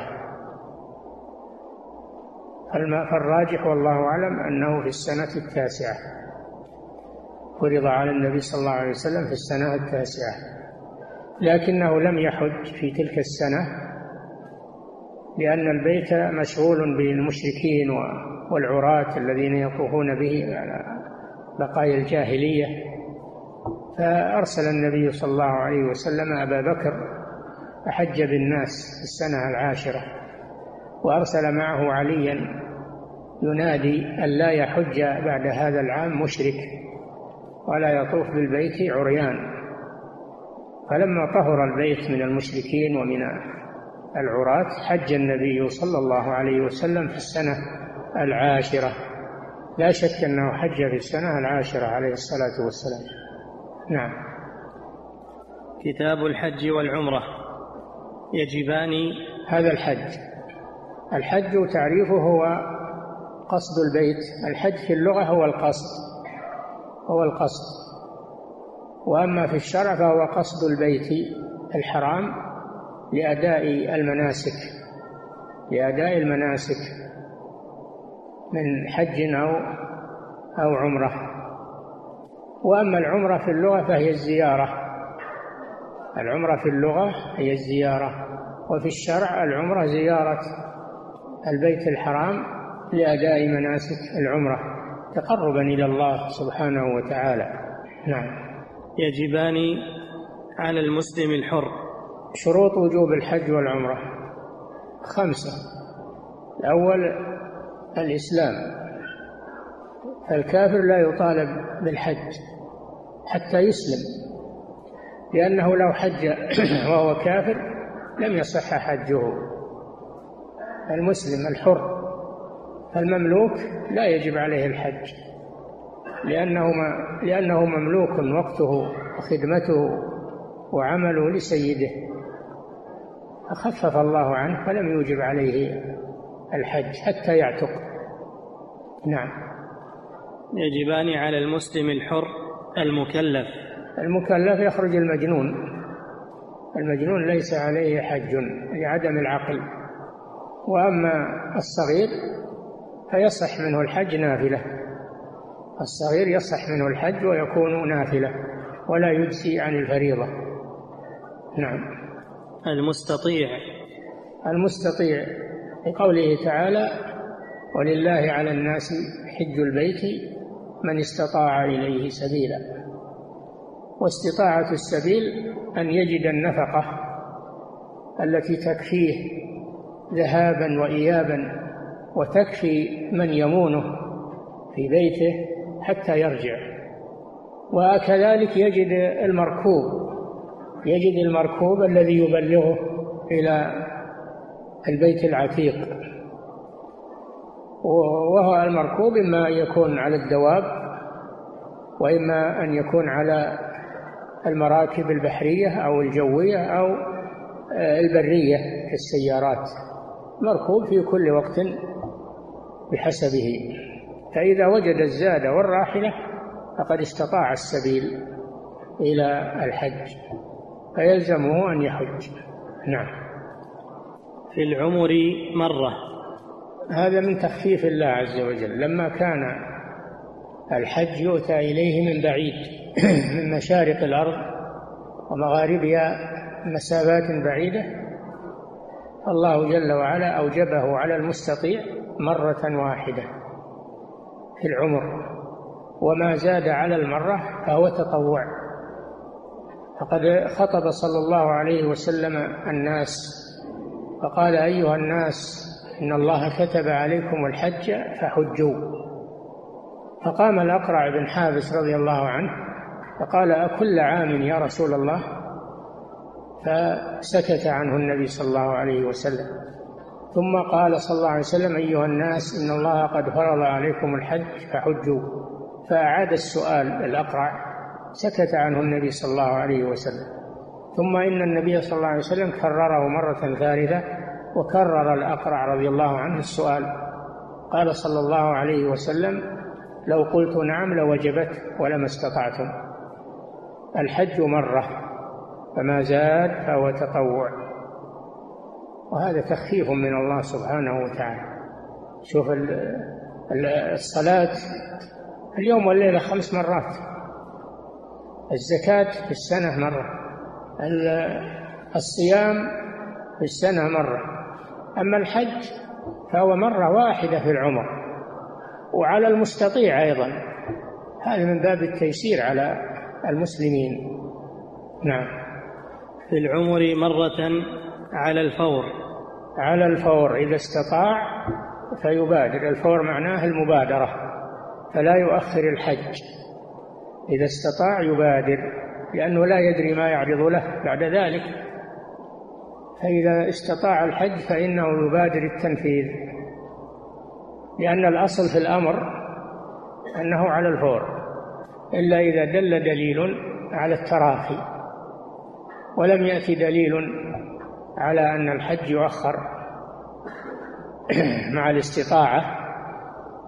فالراجح والله أعلم أنه في السنة التاسعة، فرض على النبي صلى الله عليه وسلم في السنة التاسعة، لكنه لم يحج في تلك السنة لأن البيت مشغول بالمشركين والعراة الذين يطوفون به على بقايا الجاهلية، فأرسل النبي صلى الله عليه وسلم أبا بكر فحج بالناس في السنة العاشرة، وأرسل معه عليا ينادي أن لا يحج بعد هذا العام مشرك ولا يطوف بالبيت عريان. فلما طهر البيت من المشركين ومن العراة حج النبي صلى الله عليه وسلم في السنة العاشرة، لا شك أنه حج في السنة العاشرة عليه الصلاة والسلام. نعم. كتاب الحج والعمرة يجبان. هذا الحج الحج تعريفه هو قصد البيت. الحج في اللغة هو القصد هو القصد وأما في الشرع فهو قصد البيت الحرام لأداء المناسك لأداء المناسك من حج أو أو عمرة. وأما العمرة في اللغة فهي الزيارة العمرة في اللغة هي الزيارة وفي الشرع العمرة زيارة البيت الحرام لأداء مناسك العمرة تقربا إلى الله سبحانه وتعالى. نعم. يجبان على المسلم الحر. شروط وجوب الحج والعمرة خمسة. الأول الإسلام، فالكافر لا يطالب بالحج حتى يسلم، لأنه لو حج وهو كافر لم يصح حجه. المسلم الحر المملوك لا يجب عليه الحج لأنه لأنه مملوك وقته وخدمته وعمله لسيده، فخفف الله عنه فلم يوجب عليه الحج حتى يعتق. نعم. يجبان على المسلم الحر المكلف. المكلف يخرج المجنون المجنون ليس عليه حج لعدم العقل. وأما الصغير فيصح منه الحج نافلة الصغير يصح منه الحج ويكون نافلة ولا يجزي عن الفريضة. نعم. المستطيع. المستطيع لقوله تعالى ولله على الناس حج البيت من استطاع إليه سبيلا. واستطاعة السبيل أن يجد النفقة التي تكفيه ذهابا وإيابا وتكفي من يمونه في بيته حتى يرجع. وكذلك يجد المركوب يجد المركوب الذي يبلغه إلى البيت العتيق، وهو المركوب إما أن يكون على الدواب وإما أن يكون على المراكب البحرية أو الجوية أو البرية كالسيارات، مركوب في كل وقت بحسبه. فإذا وجد الزاد والراحلة فقد استطاع السبيل إلى الحج فيلزمه أن يحج. نعم. في العمر مرة. هذا من تخفيف الله عز وجل، لما كان الحج يؤتى إليه من بعيد من مشارق الأرض ومغاربها مسافات بعيدة، الله جل وعلا أوجبه على المستطيع مرة واحدة في العمر، وما زاد على المرة فهو تطوع. فقد خطب صلى الله عليه وسلم الناس فقال أيها الناس إن الله كتب عليكم الحج فحجوا. فقام الأقرع بن حابس رضي الله عنه فقال أكل عام يا رسول الله؟ فسكت عنه النبي صلى الله عليه وسلم، ثم قال صلى الله عليه وسلم أيها الناس إن الله قد فرض عليكم الحج فحجوا. فأعاد السؤال الأقرع، سكت عنه النبي صلى الله عليه وسلم، ثم إن النبي صلى الله عليه وسلم كرره مرة ثالثة وكرر الأقرع رضي الله عنه السؤال. قال صلى الله عليه وسلم لو قلت نعم لوجبت ولما استطعتم. الحج مرة فما زاد فهو تطوع، وهذا تخفيف من الله سبحانه وتعالى. شوف الصلاة اليوم والليلة خمس مرات، الزكاة في السنة مرة، الصيام في السنة مرة، أما الحج فهو مرة واحدة في العمر، وعلى المستطيع أيضا، هذا من باب التيسير على المسلمين. نعم. في العمر مرة على الفور. على الفور إذا استطاع فيبادر. الفور معناه المبادرة، فلا يؤخر الحج، إذا استطاع يبادر لأنه لا يدري ما يعرض له بعد ذلك، فإذا استطاع الحج فإنه يبادر التنفيذ، لأن الأصل في الأمر أنه على الفور، إلا إذا دل دليل على التراخي، ولم يأتي دليل على أن الحج يؤخر مع الاستطاعة،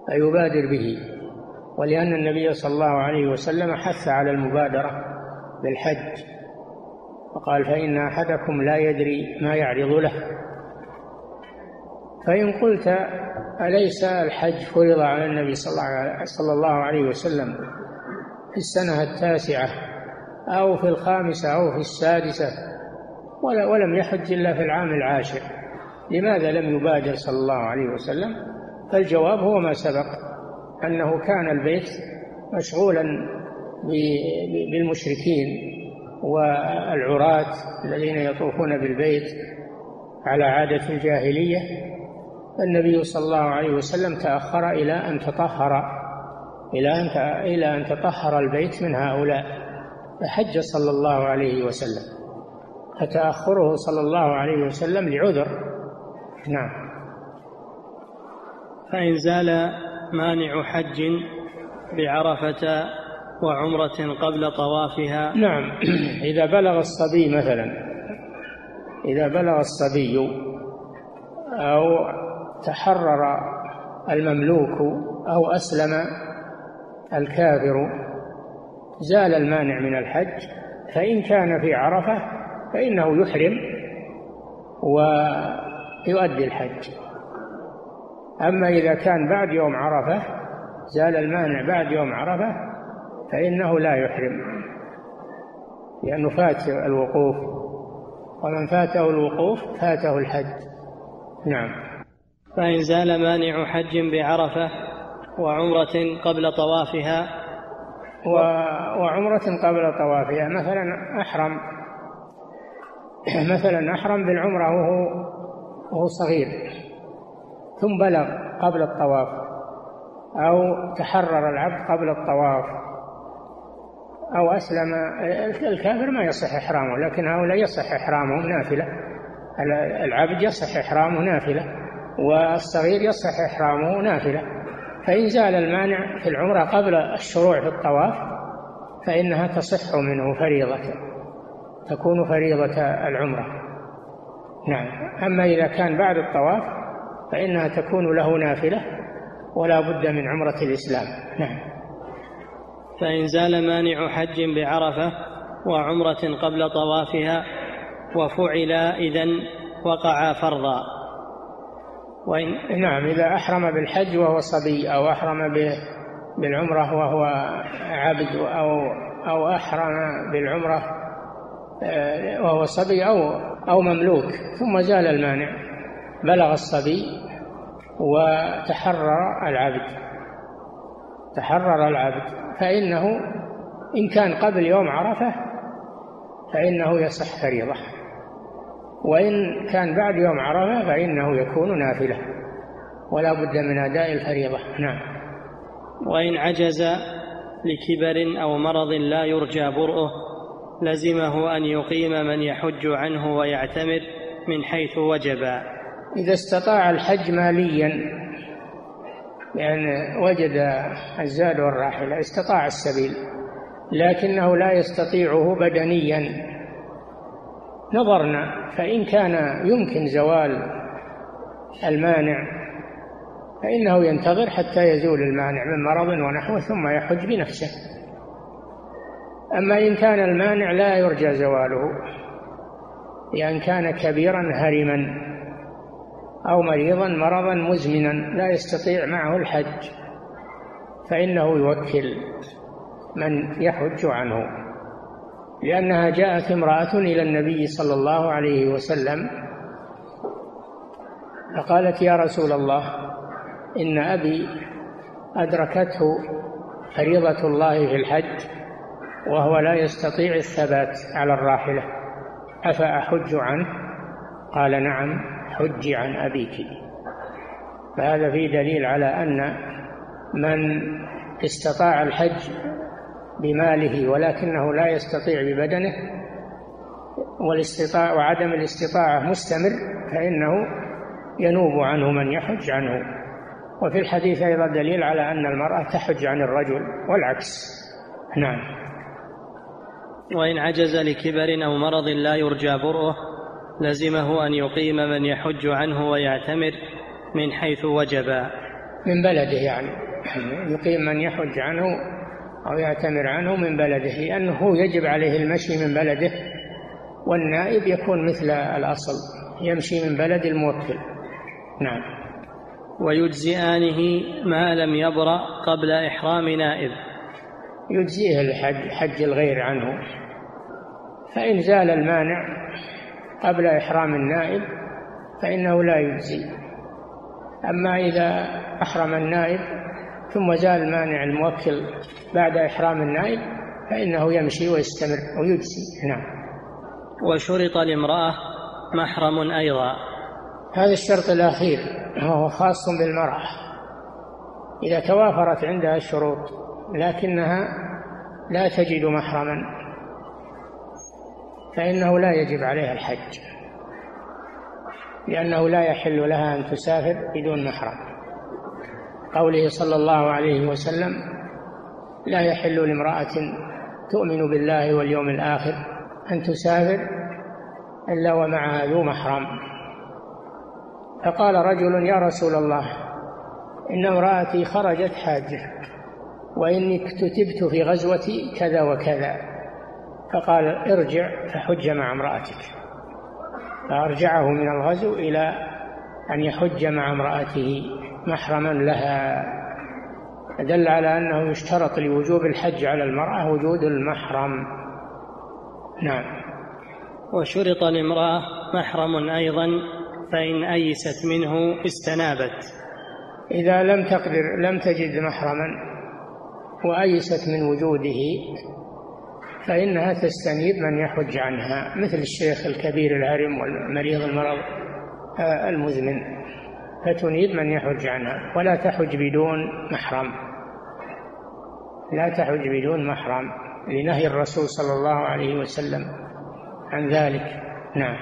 فيبادر به، ولأن النبي صلى الله عليه وسلم حث على المبادرة بالحج، وقال: فإن أحدكم لا يدري ما يعرض له. فإن قلت: أليس الحج فرض على النبي صلى الله عليه وسلم في السنة التاسعة أو في الخامسة أو في السادسة ولم يحج إلا في العام العاشر، لماذا لم يبادر صلى الله عليه وسلم؟ فالجواب هو ما سبق، أنه كان البيت مشغولا بالمشركين والعراة الذين يطوفون بالبيت على عادة الجاهلية. النبي صلى الله عليه وسلم تأخر إلى أن تطهر إلى أن إلى أن تطهر البيت من هؤلاء، فحج صلى الله عليه وسلم، فتأخره صلى الله عليه وسلم لعذر. نعم. فإن زال مانع حج بعرفة وعمرة قبل طوافها. نعم. إذا بلغ الصبي مثلا، إذا بلغ الصبي أو تحرر المملوك أو أسلم الكافر، زال المانع من الحج، فإن كان في عرفة فإنه يحرم ويؤدي الحج. أما إذا كان بعد يوم عرفة، زال المانع بعد يوم عرفة، فإنه لا يحرم، لأنه فات الوقوف، ومن فاته الوقوف فاته الحج. نعم. فإن زال مانع حج بعرفة وعمرة قبل طوافها و... وعمرة قبل طوافها، مثلا أحرم مثلا أحرم بالعمرة وهو وهو صغير، ثم بلغ قبل الطواف، أو تحرر العبد قبل الطواف، أو أسلم الكافر، ما يصح إحرامه، لكن هؤلاء يصح إحرامهم نافلة. العبد يصح إحرامه نافلة، والصغير يصح إحرامه نافلة. فإن زال المانع في العمرة قبل الشروع في الطواف فإنها تصح منه فريضة، تكون فريضة العمرة. نعم. أما إذا كان بعد الطواف فإنها تكون له نافلة، ولا بد من عمرة الإسلام. نعم. فإن زال مانع حج بعرفة وعمرة قبل طوافها وفعل إذن وقع فرضا. وإن نعم، إذا أحرم بالحج وهو صبي، أو أحرم بالعمرة وهو عبد، أو أو أحرم بالعمرة وهو صبي أو أو مملوك، ثم زال المانع، بلغ الصبي وتحرر العبد تحرر العبد فإنه إن كان قبل يوم عرفة فإنه يصح فريضة، وإن كان بعد يوم عرفة فإنه يكون نافلة، ولا بد من أداء الفريضة. نعم. وإن عجز لكبر أو مرض لا يرجى برؤه لزمه أن يقيم من يحج عنه ويعتمر من حيث وجب. إذا استطاع الحج ماليا، لأن وجد الزاد والراحلة، استطاع السبيل، لكنه لا يستطيعه بدنيا، نظرنا، فإن كان يمكن زوال المانع فإنه ينتظر حتى يزول المانع من مرض ونحوه ثم يحج بنفسه. أما إن كان المانع لا يرجى زواله، لأن كان كبيرا هرما أو مريضا مرضا مزمنا لا يستطيع معه الحج، فإنه يوكل من يحج عنه. لأنها جاءت امرأة إلى النبي صلى الله عليه وسلم فقالت: يا رسول الله، إن أبي أدركته فريضة الله في الحج وهو لا يستطيع الثبات على الراحلة، أفأحج عنه؟ قال: نعم، حج عن أبيك. فهذا فيه دليل على أن من استطاع الحج بماله ولكنه لا يستطيع ببدنه، والاستطاعة وعدم الاستطاعة مستمر، فإنه ينوب عنه من يحج عنه. وفي الحديث أيضا دليل على أن المرأة تحج عن الرجل والعكس. نعم. وإن عجز لكبر أو مرض لا يرجى برؤه لزمه أن يقيم من يحج عنه ويعتمر من حيث وجب. من بلده، يعني يقيم من يحج عنه أو يعتمر عنه من بلده، لأنه يجب عليه المشي من بلده، والنائب يكون مثل الأصل يمشي من بلد الموكل. نعم. ويجزئانه ما لم يبرأ قبل إحرام نائب. يجزيه الحج حج الغير عنه، فإن زال المانع قبل إحرام النائب فإنه لا يجزي. أما إذا أحرم النائب ثم زال المانع الموكل بعد إحرام النائب فإنه يمشي ويستمر ويجزي. نعم. وشرط لامرأة محرم أيضا. هذا الشرط الأخير وهو خاص بالمرأة، إذا توافرت عندها الشروط لكنها لا تجد محرما فإنه لا يجب عليها الحج، لأنه لا يحل لها أن تسافر بدون محرم. قوله صلى الله عليه وسلم: لا يحل لامرأة تؤمن بالله واليوم الآخر أن تسافر إلا ومعها ذو محرم. فقال رجل: يا رسول الله، إن امرأتي خرجت حاجة وإني كتبت في غزوتي كذا وكذا. فقال: ارجع فحج مع امرأتك. فأرجعه من الغزو إلى أن يحج مع امرأته محرما لها، دل على أنه يشترط لوجوب الحج على المرأة وجود المحرم. نعم. وشرط لامرأة محرم أيضا فإن أيست منه استنابت. إذا لم تقدر لم تجد محرما وأيست من وجوده فإنها تستنيب من يحج عنها، مثل الشيخ الكبير الهرم والمريض المرض المزمن، فتنيب من يحج عنها، ولا تحج بدون محرم، لا تحج بدون محرم لنهي الرسول صلى الله عليه وسلم عن ذلك. نعم.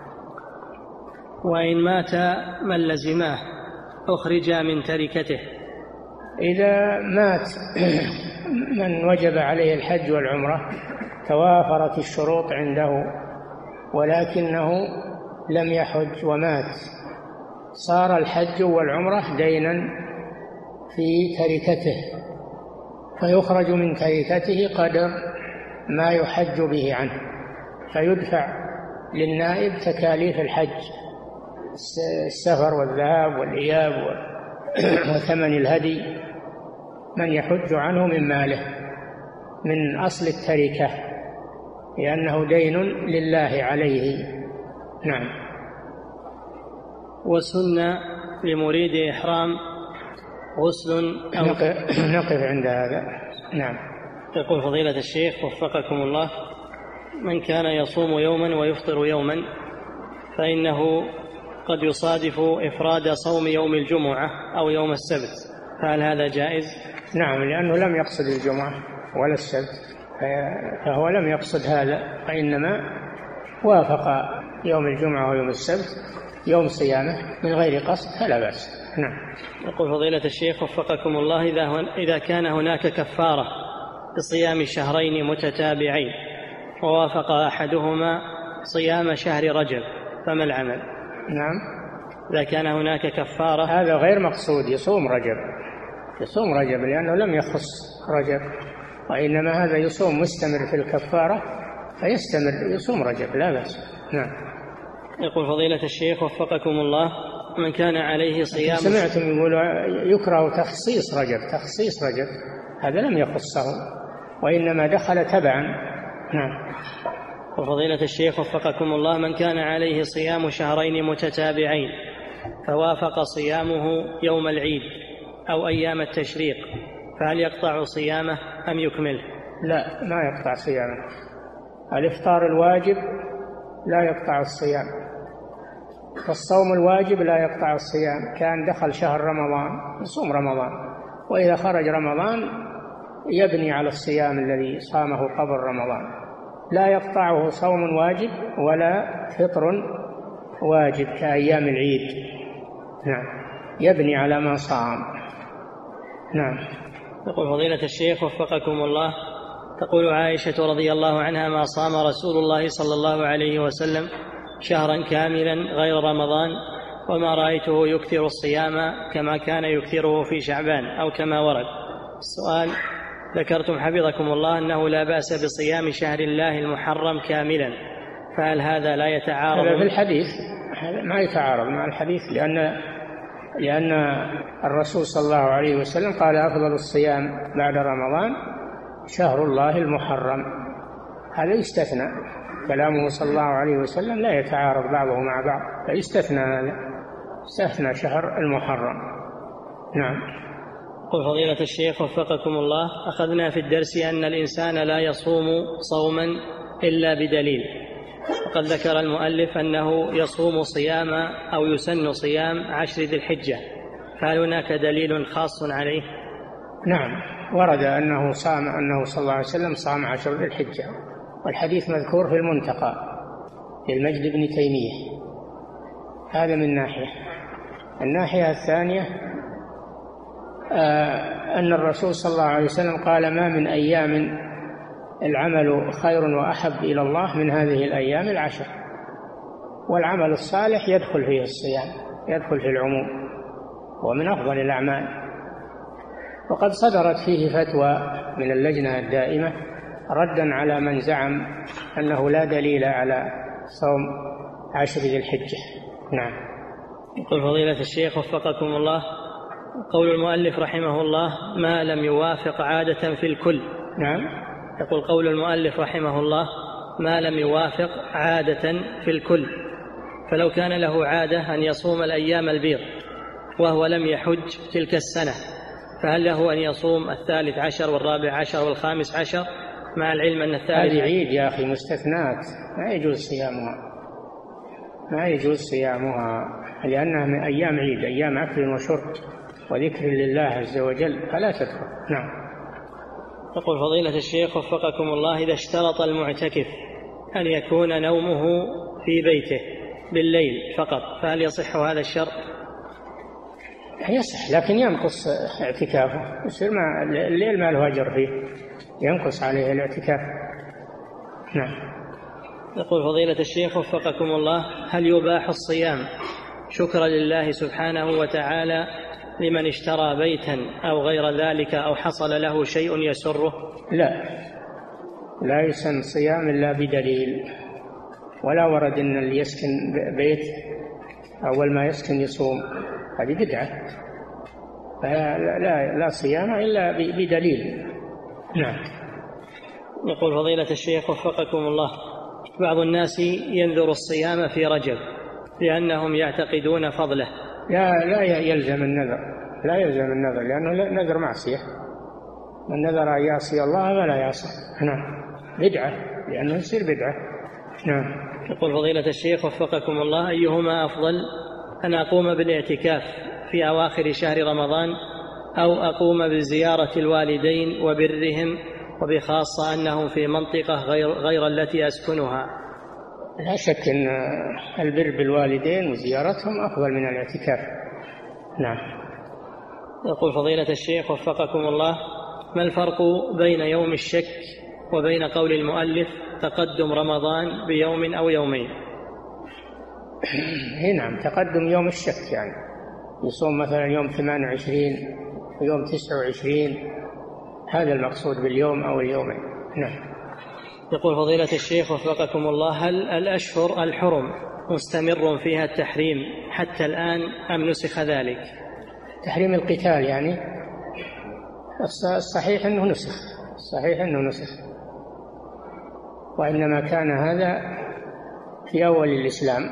وإن مات من لزماه أخرج من تركته. إذا مات من وجب عليه الحج والعمرة توافرت الشروط عنده ولكنه لم يحج ومات، صار الحج والعمرة دينا في تركته، فيخرج من تركته قدر ما يحج به عنه، فيدفع للنائب تكاليف الحج، السفر والذهاب والإياب وثمن الهدي، من يحج عنه من ماله من أصل التركة، لأنه دين لله عليه. نعم. وسن لمريد إحرام غسل أو نقف عند هذا. نعم. يقول فضيلة الشيخ وفقكم الله: من كان يصوم يوما ويفطر يوما فإنه قد يصادف إفراد صوم يوم الجمعة أو يوم السبت، فهل هذا جائز؟ نعم، لأنه لم يقصد الجمعة ولا السبت، فهو لم يقصد هذا، وإنما وافق يوم الجمعة ويوم السبت يوم صيامه من غير قصد فلا بأس. نعم. يقول فضيلة الشيخ وفقكم الله: إذا إذا كان هناك كفارة بصيام شهرين متتابعين ووافق أحدهما صيام شهر رجب فما العمل؟ نعم. إذا كان هناك كفارة. هذا غير مقصود، يصوم رجب، يصوم رجب لأنه لم يخص رجب، وإنما هذا يصوم مستمر في الكفارة فيستمر يصوم رجب لا بأس. نعم. يقول فضيلة الشيخ وفقكم الله: من كان عليه صيام. سمعتم يقول يكره تخصيص رجب، تخصيص رجب هذا لم يخصه وإنما دخل تبعا. نعم. وفضيلة الشيخ وفقكم الله: من كان عليه صيام شهرين متتابعين فوافق صيامه يوم العيد أو أيام التشريق فهل يقطع صيامه أم يكمله؟ لا، ما يقطع صيامه. الإفطار الواجب لا يقطع الصيام، فالصوم الواجب لا يقطع الصيام. كان دخل شهر رمضان يصوم رمضان، وإذا خرج رمضان يبني على الصيام الذي صامه قبل رمضان، لا يقطعه صوم واجب ولا فطر واجب كأيام العيد. نعم، يبني على ما صام. نعم. يقول فضيلة الشيخ وفقكم الله: تقول عائشة رضي الله عنها: ما صام رسول الله صلى الله عليه وسلم شهرا كاملا غير رمضان وما رأيته يكثر الصيام كما كان يكثره في شعبان أو كما ورد. السؤال: ذكرتم حفظكم الله أنه لا بأس بصيام شهر الله المحرم كاملا، فهل هذا لا يتعارض؟ هذا في الحديث ما يتعارض مع الحديث، لأن لأن الرسول صلى الله عليه وسلم قال: أفضل الصيام بعد رمضان شهر الله المحرم. هذا يستثنى، كلامه صلى الله عليه وسلم لا يتعارض بعضه مع بعض، فيستثنى هذا، استثنى شهر المحرم. نعم. قل فضيلة الشيخ وفقكم الله: أخذنا في الدرس أن الإنسان لا يصوم صوما إلا بدليل، وقد ذكر المؤلف أنه يصوم صيام أو يسن صيام عشر ذي الحجة، فهل هناك دليل خاص عليه؟ نعم، ورد أنه صام أنه صلى الله عليه وسلم صام عشر ذي الحجة، والحديث مذكور في المنتقى للمجد بن تيمية. هذا من ناحية. الناحية الثانية آه أن الرسول صلى الله عليه وسلم قال: ما من أيام العمل خير وأحب إلى الله من هذه الأيام العشر، والعمل الصالح يدخل فيه الصيام، يدخل في العموم، ومن أفضل الأعمال. وقد صدرت فيه فتوى من اللجنة الدائمة ردا على من زعم أنه لا دليل على صوم عشر ذي الحجة. نعم. يقول فضيلة الشيخ وفقكم الله: قول المؤلف رحمه الله: ما لم يوافق عادة في الكل. نعم. يقول قول المؤلف رحمه الله: ما لم يوافق عادة في الكل، فلو كان له عادة أن يصوم الأيام البيض وهو لم يحج تلك السنة، فهل له أن يصوم الثالث عشر والرابع عشر والخامس عشر، مع العلم أن الثالث هذه عيد يا أخي، مستثنات، ما يجوز صيامها، ما يجوز صيامها، لأنها من أيام عيد، أيام أكل وشرب وذكر لله عز وجل، فلا تدخل. نعم. يقول فضيلة الشيخ وفقكم الله: إذا اشترط المعتكف أن يكون نومه في بيته بالليل فقط، فهل يصح هذا الشرط؟ يصح، لكن ينقص اعتكافه، يصير ما الليل ما له أجر فيه، ينقص عليه الاعتكاف. نعم. يقول فضيلة الشيخ وفقكم الله: هل يباح الصيام شكرا لله سبحانه وتعالى لمن اشترى بيتا أو غير ذلك أو حصل له شيء يسره؟ لا، لا يسن صيام إلا بدليل، ولا ورد أن اللي يسكن بيت أول ما يسكن يصوم، هذه بدعة، لا, لا, لا صيام إلا بدليل. نعم. يقول فضيلة الشيخ وفقكم الله: بعض الناس ينذر الصيام في رجب لأنهم يعتقدون فضله. لا لا يلزم النذر، لا يلزم النذر، لأنه نذر معصية، من نذر أن يعصي الله فلا يعصى. نعم. بدعة، لأنه يصير بدعة. نعم. يقول فضيلة الشيخ وفقكم الله: أيهما أفضل، أن أقوم بالاعتكاف في أواخر شهر رمضان أو أقوم بزيارة الوالدين وبرهم، وبخاصة أنهم في منطقة غير, غير التي أسكنها؟ لا شك أن البر بالوالدين وزيارتهم أفضل من الاعتكاف. نعم. يقول فضيلة الشيخ وفقكم الله: ما الفرق بين يوم الشك وبين قول المؤلف تقدم رمضان بيوم أو يومين؟ نعم، تقدم يوم الشك، يعني يصوم مثلا يوم ثمانية وعشرين ويوم تسعة وعشرين، هذا المقصود باليوم أو اليومين. نعم. يقول فضيلة الشيخ وفقكم الله: هل الأشهر الحرم مستمر فيها التحريم حتى الآن أم نسخ ذلك؟ تحريم القتال يعني؟ الصحيح أنه نسخ، الصحيح أنه نسخ، وإنما كان هذا في أول الإسلام،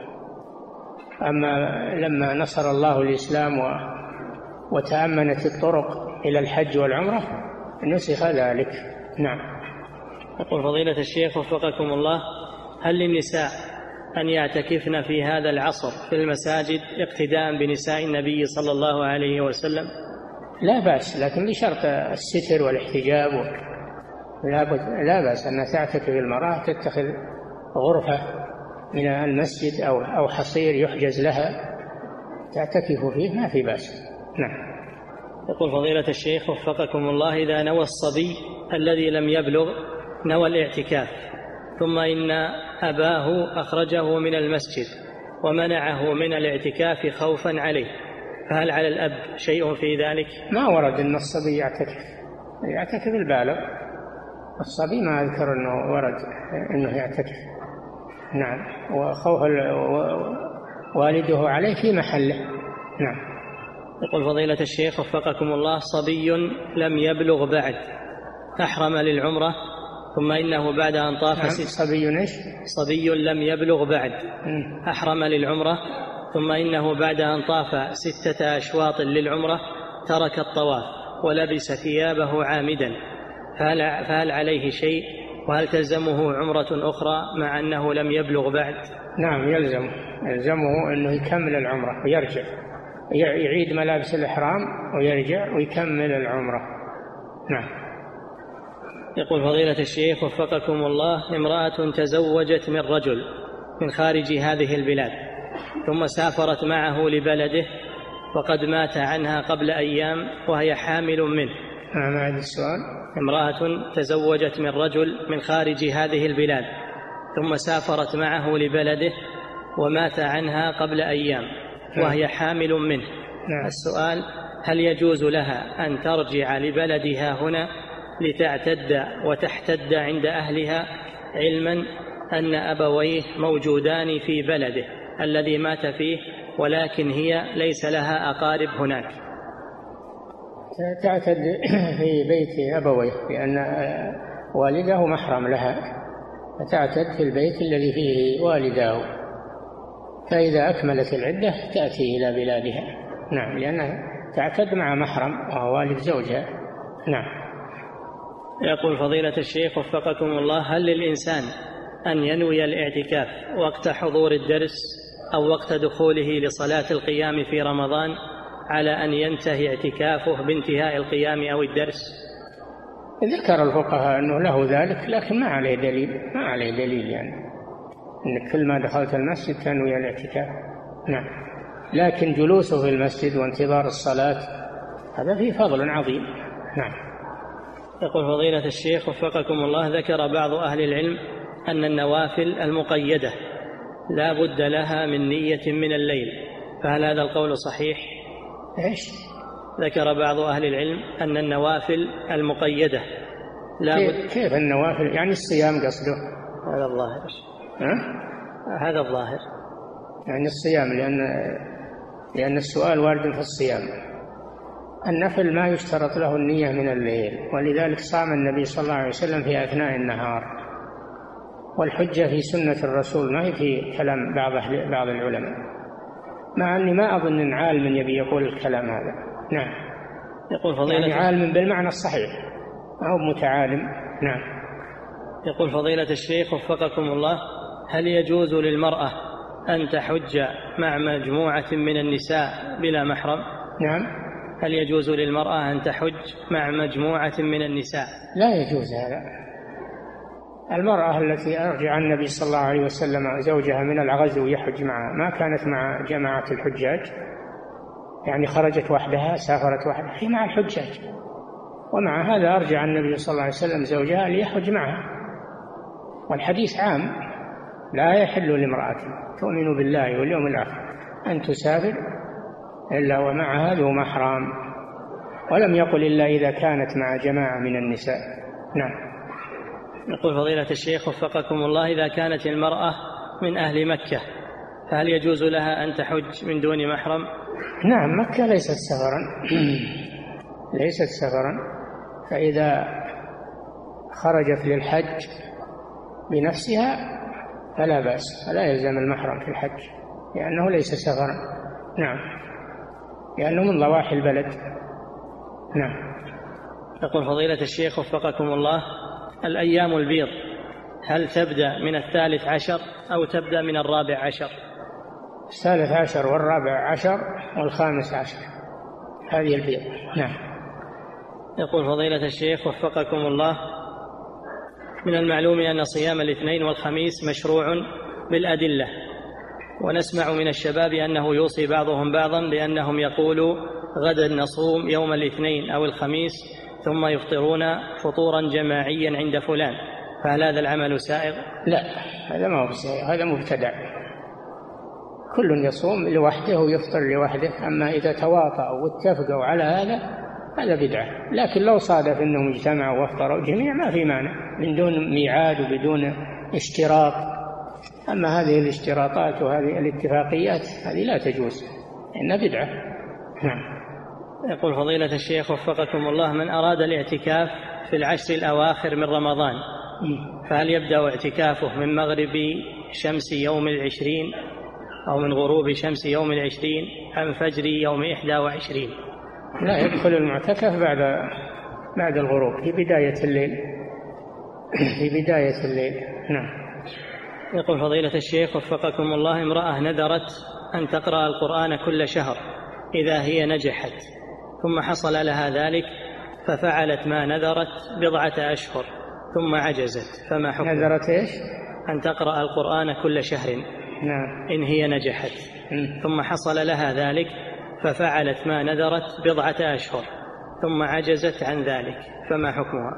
أما لما نصر الله الإسلام وتأمنت الطرق إلى الحج والعمرة نسخ ذلك. نعم. يقول فضيلة الشيخ وفقكم الله: هل للنساء أن يعتكفن في هذا العصر في المساجد اقتداء بنساء النبي صلى الله عليه وسلم؟ لا بأس، لكن بشرط الستر والاحتجاب، لا بأس أن تعتكف المرأة، تتخذ غرفة من المسجد أو أو حصير يحجز لها تعتكف فيه، ما في بأس. نعم. يقول فضيلة الشيخ وفقكم الله: إذا نوى الصبي الذي لم يبلغ نوى الاعتكاف، ثم إن أباه أخرجه من المسجد، ومنعه من الاعتكاف خوفا عليه، فهل على الأب شيء في ذلك؟ ما ورد أن الصبي يعتكف، يعتكف البالغ، الصبي ما أذكر أنه ورد أنه يعتكف. نعم، وخوف والده عليه في محله. نعم. يقول فضيلة الشيخ وفقكم الله: صبي لم يبلغ بعد أحرم للعمرة، ثم إنه بعد أن طاف نعم. صبي إيش؟ صبي لم يبلغ بعد أحرم للعمرة، ثم إنه بعد أن طاف ستة أشواط للعمرة ترك الطواف ولبس ثيابه عامدا، فهل, فهل عليه شيء؟ وهل تلزمه عمرة أخرى مع أنه لم يبلغ بعد؟ نعم، يلزم يلزمه أنه يكمل العمرة ويرجع، يعيد ملابس الإحرام ويرجع ويكمل العمرة. نعم. يقول فضيلة الشيخ وفقكم الله: امرأة تزوجت من رجل من خارج هذه البلاد، ثم سافرت معه لبلده، وقد مات عنها قبل أيام وهي حامل منه. نعم، هذا السؤال. امرأة تزوجت من رجل من خارج هذه البلاد، ثم سافرت معه لبلده ومات عنها قبل أيام وهي حامل منه. نعم. السؤال: هل يجوز لها أن ترجع لبلدها هنا لتعتد وتحتد عند أهلها، علما أن أبويه موجودان في بلده الذي مات فيه، ولكن هي ليس لها أقارب هناك؟ تعتد في بيت أبويه لأن والده محرم لها، فتعتد في البيت الذي فيه والداه، فإذا أكملت العدة تأتي إلى بلادها. نعم، لأنها تعتد مع محرم وهو والد زوجها. نعم. يقول فضيلة الشيخ وفقكم الله: هل للإنسان أن ينوي الاعتكاف وقت حضور الدرس أو وقت دخوله لصلاة القيام في رمضان على أن ينتهي اعتكافه بانتهاء القيام أو الدرس؟ ذكر الفقهاء أنه له ذلك، لكن ما عليه دليل، ما عليه دليل يعني أنك كل ما دخلت المسجد تنوي الاعتكاف. نعم. لكن جلوسه في المسجد وانتظار الصلاة هذا فيه فضل عظيم. نعم. يقول فضيلة الشيخ وفقكم الله: ذكر بعض أهل العلم أن النوافل المقيدة لا بد لها من نية من الليل، فهل هذا القول صحيح؟ إيش؟ ذكر بعض أهل العلم أن النوافل المقيدة لا كيف, بد كيف النوافل؟ يعني الصيام قصده؟ هذا الظاهر. ها؟ هذا الظاهر، يعني الصيام، لأن لأن السؤال وارد في الصيام. النفل ما يشترط له النية من الليل، ولذلك صام النبي صلى الله عليه وسلم في أثناء النهار، والحجة في سنة الرسول ما هي في كلام بعض بعض العلماء، مع أني ما أظن أن عالم يبي يقول الكلام هذا. نعم. يقول فضيلة يعني عالم بالمعنى الصحيح، ما هو متعالم. نعم. يقول فضيلة الشيخ وفقكم الله: هل يجوز للمرأة أن تحج مع مجموعة من النساء بلا محرم؟ نعم. هل يجوز للمرأة أن تحج مع مجموعة من النساء؟ لا يجوز هذا. المرأة التي أرجع النبي صلى الله عليه وسلم زوجها من الغزو يحج معها ما كانت مع جماعة الحجاج، يعني خرجت وحدها، سافرت وحدها، هي مع الحجاج، ومع هذا أرجع النبي صلى الله عليه وسلم زوجها ليحج معها. والحديث عام، لا يحل لامرأة تؤمن بالله واليوم الآخر أن تسافر إلا ومعها ذو محرم، ولم يقل إلا إذا كانت مع جماعة من النساء. نعم. يقول فضيلة الشيخ وفقكم الله: إذا كانت المرأة من أهل مكة فهل يجوز لها أن تحج من دون محرم؟ نعم، مكة ليست سفرا ليست سفرا فإذا خرجت للحج بنفسها فلا بأس، فلا يلزم المحرم في الحج لأنه ليس سفرا. نعم، لأنه من ضواحي البلد. نعم. يقول فضيلة الشيخ وفقكم الله: الأيام البيض هل تبدأ من الثالث عشر أو تبدأ من الرابع عشر؟ الثالث عشر والرابع عشر والخامس عشر، هذه البيض. نعم. يقول فضيلة الشيخ وفقكم الله: من المعلوم أن صيام الاثنين والخميس مشروع بالأدلة، ونسمع من الشباب أنه يوصي بعضهم بعضا بأنهم يقولوا غدا نصوم يوم الاثنين أو الخميس ثم يفطرون فطورا جماعيا عند فلان، فهل هذا العمل سائغ؟ لا، هذا ما هو سائغ، هذا مبتدع. كل يصوم لوحده ويفطر لوحده. أما إذا تواطأوا واتفقوا على هذا هذا بدعة. لكن لو صادف أنهم اجتمعوا وافطروا جميع ما في مانع من دون ميعاد وبدون اشتراط. أما هذه الاشتراطات وهذه الاتفاقيات هذه لا تجوز، إنها بدعة. نعم. يقول فضيلة الشيخ وفقكم الله: من أراد الاعتكاف في العشر الأواخر من رمضان فهل يبدأ اعتكافه من مغرب شمس يوم العشرين أو من غروب شمس يوم العشرين أم فجر يوم إحدى وعشرين؟ لا، يدخل المعتكف بعد بعد الغروب في بداية الليل في بداية الليل. نعم. يقول فضيلة الشيخ وفقكم الله: امرأة نذرت أن تقرأ القرآن كل شهر إذا هي نجحت، ثم حصل لها ذلك ففعلت ما نذرت بضعة أشهر ثم عجزت، فما حكمها؟ نذرت إيش؟ أن تقرأ القرآن كل شهر. نعم. إن هي نجحت م. ثم حصل لها ذلك ففعلت ما نذرت بضعة أشهر ثم عجزت عن ذلك، فما حكمها؟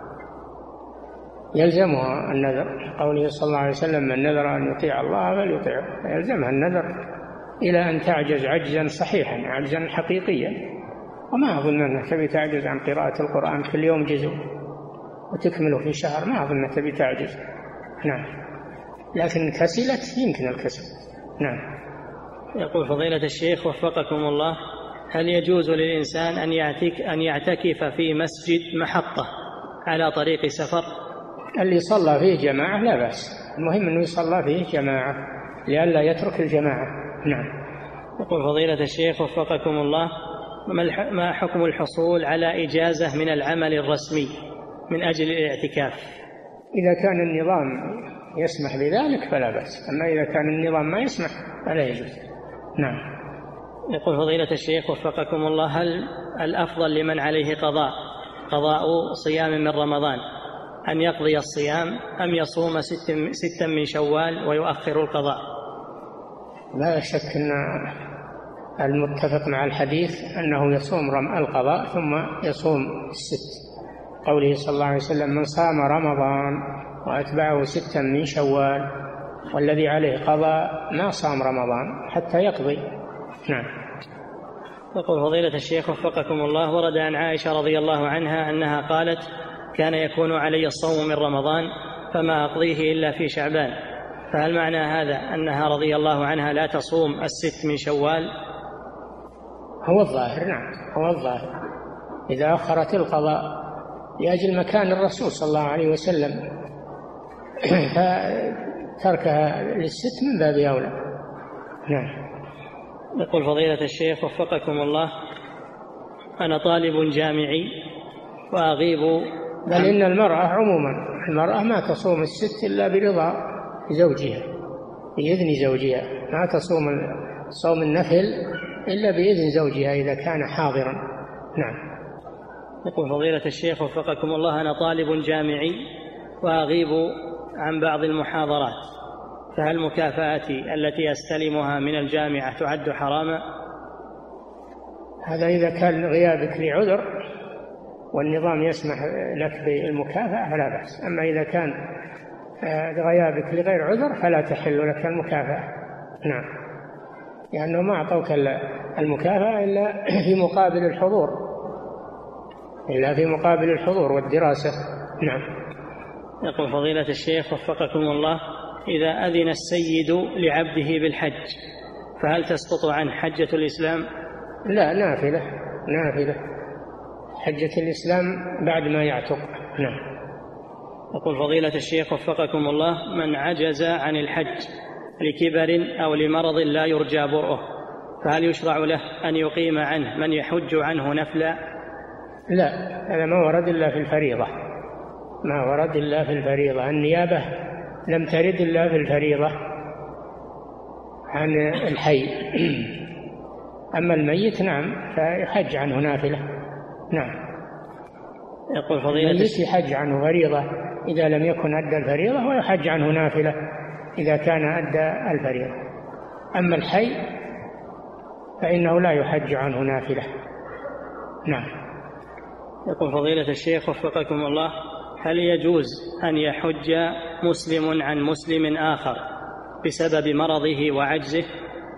يلزمها النذر، قوله صلى الله عليه وسلم: من نذر أن يطيع الله فليطيعه. يلزمها النذر إلى أن تعجز عجزا صحيحا، عجزا حقيقيا. وما أظن أنها تبي تعجز عن قراءة القرآن كل يوم جزء وتكمله في شهر، ما أظن أنها تبي تعجز. نعم. لكن كسلت يمكن الكسل. نعم. يقول فضيلة الشيخ وفقكم الله: هل يجوز للإنسان أن يعتك أن يعتكف في مسجد محطة على طريق سفر؟ اللي صلى فيه جماعة لا بأس، المهم أنه يصلى فيه جماعة لئلا يترك الجماعة. نعم. يقول فضيلة الشيخ وفقكم الله: ما حكم الحصول على إجازة من العمل الرسمي من أجل الاعتكاف؟ إذا كان النظام يسمح بذلك فلا بأس، أما إذا كان النظام ما يسمح فلا يجوز. نعم. يقول فضيلة الشيخ وفقكم الله: هل الأفضل لمن عليه قضاء قضاء صيام من رمضان أن يقضي الصيام أم يصوم ستا من شوال ويؤخر القضاء؟ لا شك أن المتفق مع الحديث أنه يصوم رم القضاء ثم يصوم الست، قوله صلى الله عليه وسلم: من صام رمضان وأتبعه ستا من شوال، والذي عليه قضاء ما صام رمضان حتى يقضي. نعم. يقول فضيلة الشيخ وفقكم الله: ورد عن عائشة رضي الله عنها أنها قالت: كان يكون علي الصوم من رمضان فما أقضيه إلا في شعبان، فهل معنى هذا أنها رضي الله عنها لا تصوم الست من شوال؟ هو الظاهر. نعم، هو الظاهر. إذا أخرت القضاء لأجل مكان الرسول صلى الله عليه وسلم فتركها للست من باب أولى. نعم. يقول فضيلة الشيخ وفقكم الله: أنا طالب جامعي وأغيب. بل إن المرأة عموما المرأة ما تصوم الست إلا برضا زوجها، بإذن زوجها، ما تصوم صوم النفل إلا بإذن زوجها إذا كان حاضرا. نعم. يقول فضيلة الشيخ وفقكم الله: أنا طالب جامعي وأغيب عن بعض المحاضرات، فهل مكافأتي التي أستلمها من الجامعة تعد حراما؟ هذا إذا كان غيابك لعذر والنظام يسمح لك بالمكافأة فلا بأس، أما إذا كان غيابك لغير عذر فلا تحل لك المكافأة. نعم. لأنه يعني ما أعطوك المكافأة إلا في مقابل الحضور إلا في مقابل الحضور والدراسة. نعم. يقول فضيلة الشيخ وفقكم الله: إذا أذن السيد لعبده بالحج فهل تسقط عن حجة الإسلام؟ لا، نافلة نافلة حجة الإسلام بعد ما يعتق. نعم. يقول فضيلة الشيخ وفقكم الله: من عجز عن الحج لكبر أو لمرض لا يرجى برؤه فهل يشرع له أن يقيم عنه من يحج عنه نفلا؟ لا، هذا ما ورد إلا في الفريضة، ما ورد إلا في الفريضة. النيابة لم ترد إلا في الفريضة عن الحي. أما الميت نعم فيحج عنه نافلة. نعم. يقول فضيلة الميت يحج عنه فريضة إذا لم يكن أدى الفريضة، ويحج عنه نافلة إذا كان أدى الفريضة. أما الحي فإنه لا يحج عنه نافلة. نعم. يقول فضيلة الشيخ وفقكم الله: هل يجوز أن يحج مسلم عن مسلم آخر بسبب مرضه وعجزه؟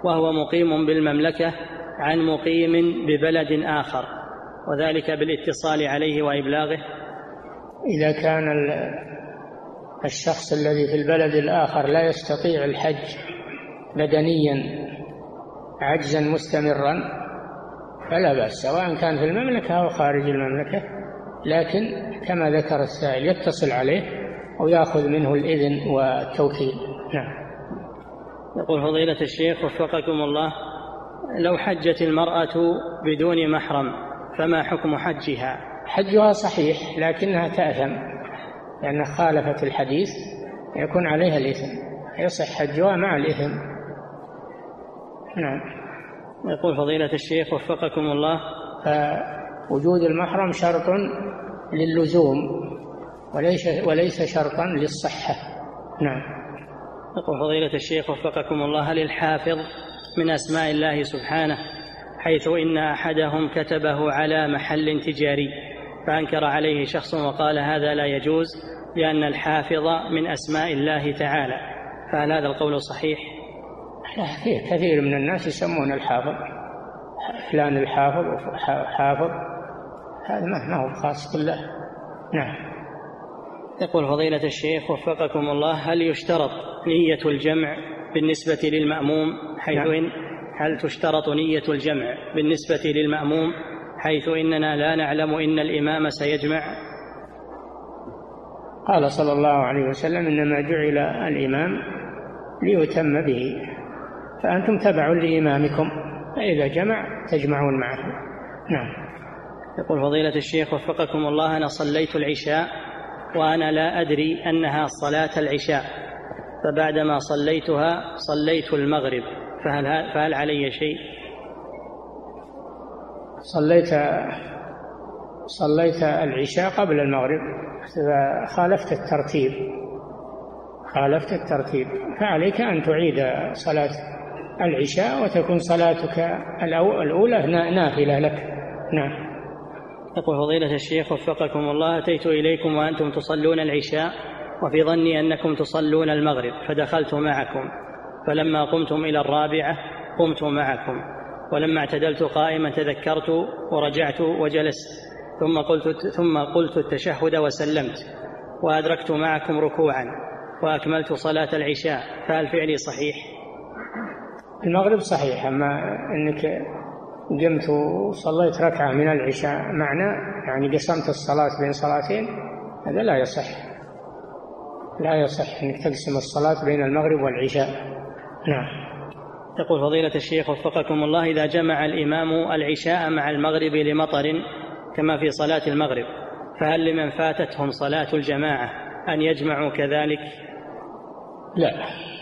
وهو مقيم بالمملكة عن مقيم ببلد آخر، وذلك بالاتصال عليه وإبلاغه؟ إذا كان الشخص الذي في البلد الآخر لا يستطيع الحج بدنيا عجزا مستمرا فلا بأس، سواء كان في المملكة أو خارج المملكة، لكن كما ذكر السائل يتصل عليه أو يأخذ منه الإذن والتوكيل. نعم. يقول فضيلة الشيخ وفقكم الله: لو حجت المرأة بدون محرم فما حكم حجها؟ حجها صحيح لكنها تأثم لأنها خالفت الحديث، يكون عليها الإثم، يصح حجها مع الإثم. نعم. يقول فضيلة الشيخ وفقكم الله: فوجود المحرم شرط للزوم وليس وليس شرطا للصحة. نعم. يقول فضيلة الشيخ وفقكم الله: هل الحافظ من أسماء الله سبحانه، حيث إن أحدهم كتبه على محل تجاري فأنكر عليه شخص وقال هذا لا يجوز لأن الحافظ من أسماء الله تعالى، فهل هذا القول صحيح؟ لا، فيه كثير من الناس يسمون الحافظ فلان الحافظ حافظ، هذا ما هو خاص بالله. نعم. يقول فضيلة الشيخ وفقكم الله: هل يشترط نية الجمع بالنسبة للمأموم حيث إن هل تشترط نية الجمع بالنسبة للمأموم حيث إننا لا نعلم إن الإمام سيجمع؟ قال صلى الله عليه وسلم: إنما جعل الإمام ليتم به، فأنتم تبعوا لإمامكم، فإذا جمع تجمعون معه. نعم. يقول فضيلة الشيخ وفقكم الله: أنا صليت العشاء وأنا لا أدري أنها صلاة العشاء، فبعدما صليتها صليت المغرب، فهل, فهل علي شيء؟ صليت صليت العشاء قبل المغرب، خالفت الترتيب خالفت الترتيب فعليك أن تعيد صلاة العشاء وتكون صلاتك الأولى نافلة لك. نعم. يقول فضيلة الشيخ وفقكم الله: أتيت إليكم وأنتم تصلون العشاء وفي ظني أنكم تصلون المغرب، فدخلت معكم، فلما قمتم إلى الرابعة قمت معكم، ولما اعتدلت قائما تذكرت ورجعت وجلست، ثم قلت, ثم قلت التشهد وسلمت، وأدركت معكم ركوعا وأكملت صلاة العشاء، فهل فعلي صحيح؟ المغرب صحيح، أما أنك قمت وصليت ركعة من العشاء معنا، يعني قسمت الصلاة بين صلاتين، هذا لا يصح لا يصح أنك تقسم الصلاة بين المغرب والعشاء. نعم. يقول فضيلة الشيخ وفقكم الله: إذا جمع الإمام العشاء مع المغرب لمطر كما في صلاة المغرب، فهل لمن فاتتهم صلاة الجماعة أن يجمعوا كذلك؟ لا،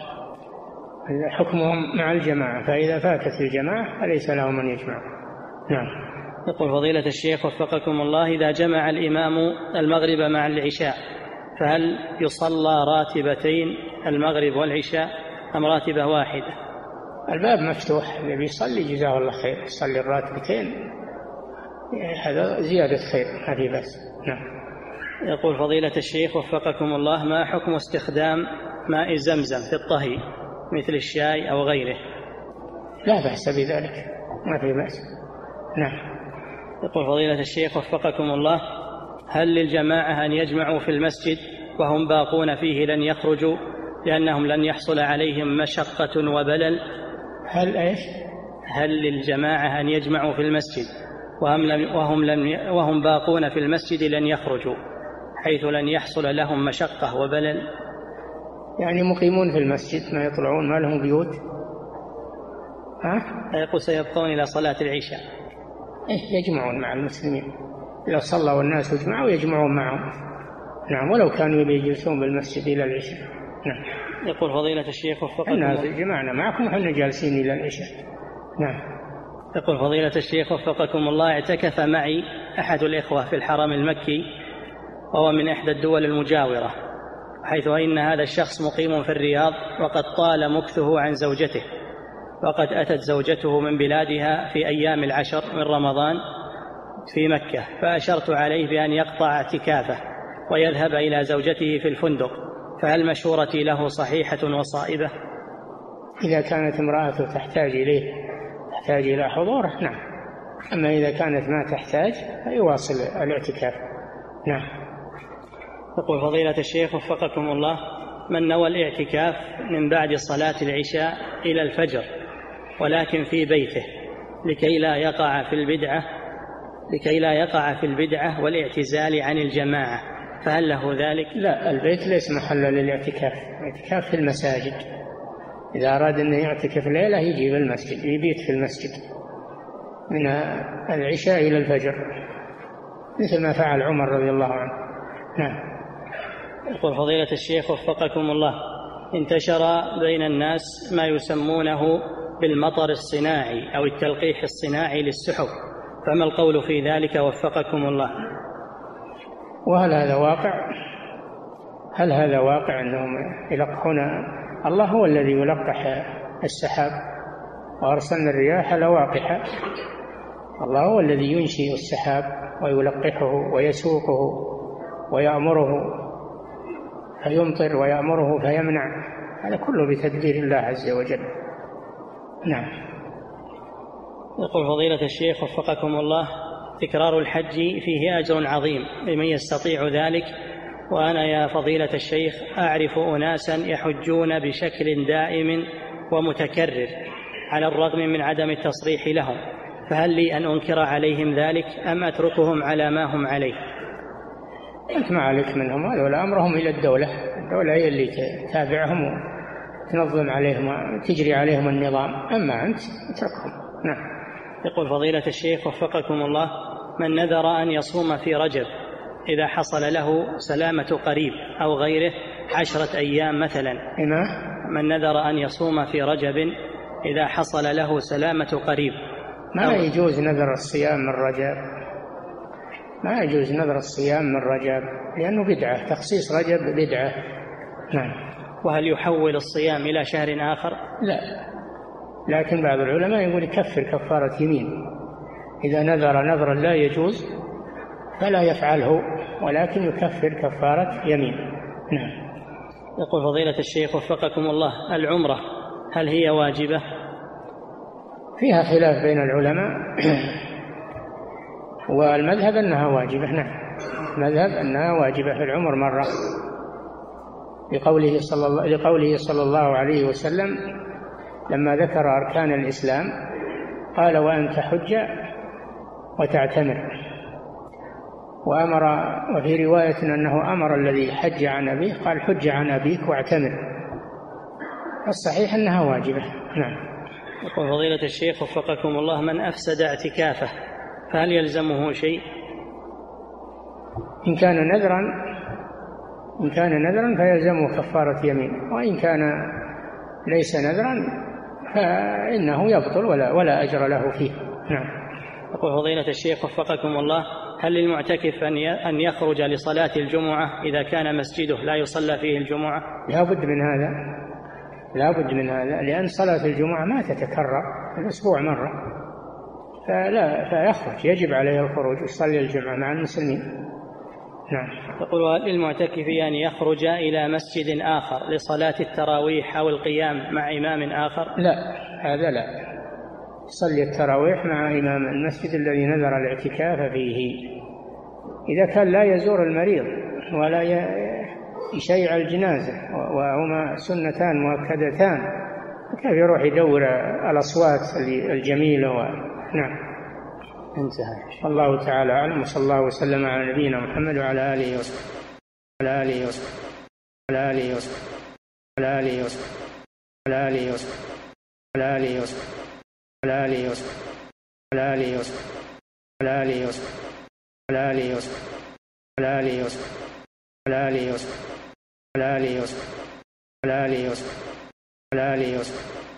حكمهم مع الجماعة، فإذا فاتت الجماعة فليس لهم أن يجمعوا. نعم. يقول فضيلة الشيخ وفقكم الله: إذا جمع الإمام المغرب مع العشاء فهل يصلى راتبتين المغرب والعشاء أم راتبة واحدة؟ الباب مفتوح، اللي بيصلي جزاه الله خير يصلي الراتبتين، هذا زيادة خير، ما في بأس. نعم. يقول فضيلة الشيخ وفقكم الله: ما حكم استخدام ماء زمزم في الطهي مثل الشاي أو غيره؟ لا بأس بذلك، ما في بأس. نعم. يقول فضيلة الشيخ وفقكم الله: هل للجماعة أن يجمعوا في المسجد وهم باقون فيه لن يخرجوا لأنهم لن يحصل عليهم مشقة وبلل؟ هل إيش؟ هل للجماعة أن يجمعوا في المسجد وهم, لم وهم, لم وهم باقون في المسجد لن يخرجوا حيث لن يحصل لهم مشقة وبلل؟ يعني مقيمون في المسجد ما يطلعون، ما لهم بيوت؟ ها؟ يقول سيبقون إلى صلاة العشاء. إيه، يجمعون مع المسلمين، إذا صلوا الناس يجمعوا يجمعون معهم. نعم، ولو كانوا يجلسون بالمسجد إلى العشاء. نعم. يقول فضيلة الشيخ وفقكم الناس جمعنا معكم وحنا جالسين إلى العشاء. نعم. يقول فضيلة الشيخ وفقكم الله: اعتكف معي أحد الإخوة في الحرم المكي وهو من إحدى الدول المجاورة، حيث إن هذا الشخص مقيم في الرياض وقد طال مكثه عن زوجته، وقد أتت زوجته من بلادها في أيام العشر من رمضان في مكة، فأشرت عليه بأن يقطع اعتكافه ويذهب إلى زوجته في الفندق، فهل مشورتي له صحيحة وصائبة؟ إذا كانت امرأته تحتاج إليه تحتاج إلى حضوره نعم، أما إذا كانت ما تحتاج فيواصل الاعتكاف. نعم. يقول فضيلة الشيخ وفقكم الله: من نوى الاعتكاف من بعد صلاة العشاء إلى الفجر ولكن في بيته لكي لا يقع في البدعة لكي لا يقع في البدعة والاعتزال عن الجماعة، فهل له ذلك؟ لا، البيت ليس محلا للاعتكاف، الاعتكاف في المساجد. إذا أراد أن يعتكف ليلة يجي في المسجد، يبيت في المسجد من العشاء إلى الفجر، مثل ما فعل عمر رضي الله عنه. نعم. يقول فضيلة الشيخ وفقكم الله: انتشر بين الناس ما يسمونه بالمطر الصناعي أو التلقيح الصناعي للسحب، فما القول في ذلك وفقكم الله؟ وهل هذا واقع؟ هل هذا واقع أنهم يلقحون؟ الله هو الذي يلقح السحاب، وأرسلنا الرياح لواقح. الله هو الذي ينشئ السحاب ويلقحه ويسوقه ويأمره فيمطر ويأمره فيمنع، هذا كله بتدبير الله عز وجل. نعم. يقول فضيلة الشيخ وفقكم الله: تكرار الحج فيه أجر عظيم لمن يستطيع ذلك، وأنا يا فضيلة الشيخ أعرف أناسا يحجون بشكل دائم ومتكرر على الرغم من عدم التصريح لهم، فهل لي أن أنكر عليهم ذلك أم أتركهم على ما هم عليه؟ أنت ما عليك منهم، هذا أمرهم إلى الدولة، الدولة هي اللي تتابعهم وتنظم عليهم وتجري عليهم النظام، أما أنت اتركهم. نعم. يقول فضيلة الشيخ وفقكم الله: من نذر أن يصوم في رجب إذا حصل له سلامة قريب أو غيره عشرة أيام مثلا، إما من نذر أن يصوم في رجب إذا حصل له سلامة قريب، ما يجوز نذر الصيام من رجب، ما يجوز نذر الصيام من رجب لأنه بدعة، تخصيص رجب بدعة. نعم. وهل يحول الصيام إلى شهر آخر؟ لا، لكن بعض العلماء يقول يكفر كفارة يمين، إذا نذر نذرا لا يجوز فلا يفعله، ولكن يكفر كفارة يمين. نعم. يقول فضيلة الشيخ وفقكم الله: العمرة هل هي واجبة؟ فيها خلاف بين العلماء والمذهب أنها واجبة. نعم، المذهب أنها واجبة في العمر مرة، لقوله صلى الله, لقوله صلى الله عليه وسلم لما ذكر أركان الإسلام قال: وأن تحج وتعتمر. وأمر، وفي رواية أنه أمر الذي حج عن أبيه قال: حج عن أبيك واعتمر. الصحيح أنها واجبة. نعم. يقول فضيلة الشيخ وفقكم الله: من أفسد اعتكافه فهل يلزمه شيء؟ إن كان نذرا إن كان نذرا فيلزمه كفارة يمين، وإن كان ليس نذرا فإنه يبطل ولا, ولا أجر له فيه. نعم. يقول فضيلة الشيخ وفقكم الله: هل للمعتكف أن يخرج لصلاة الجمعة إذا كان مسجده لا يصلى فيه الجمعة؟ لا بد من هذا، لا بد من هذا، لأن صلاة الجمعة ما تتكرر الأسبوع مرة، فلا فيخرج، يجب عليه الخروج يصلي الجمعة مع المسلمين. نعم. يقول: للمعتكف أن يخرج إلى مسجد آخر لصلاة التراويح أو القيام مع إمام آخر؟ لا، هذا لا، صلي التراويح مع إمام المسجد الذي نذر الاعتكاف فيه. إذا كان لا يزور المريض ولا يشيع الجنازة وهما سنتان مؤكدتان، كيف يروح يدور الأصوات الجميلة و... نعم. انتهى. الله تعالى أعلم، وصلى الله وسلم على نبينا محمد وعلى آله وصحبه وعلى آله وصحبه وعلى آله وصحبه وعلى آله وصحبه وعلى آله وصحبه وعلى آله وصحبه وعلى آله وصحبه وعلى آله وصحبه وعلى آله وصحبه وعلى آله وصحبه وعلى آله وصحبه وعلى آله وصحبه وعلى آله وصحبه وعلى آله وصحبه وعلى آله وصحبه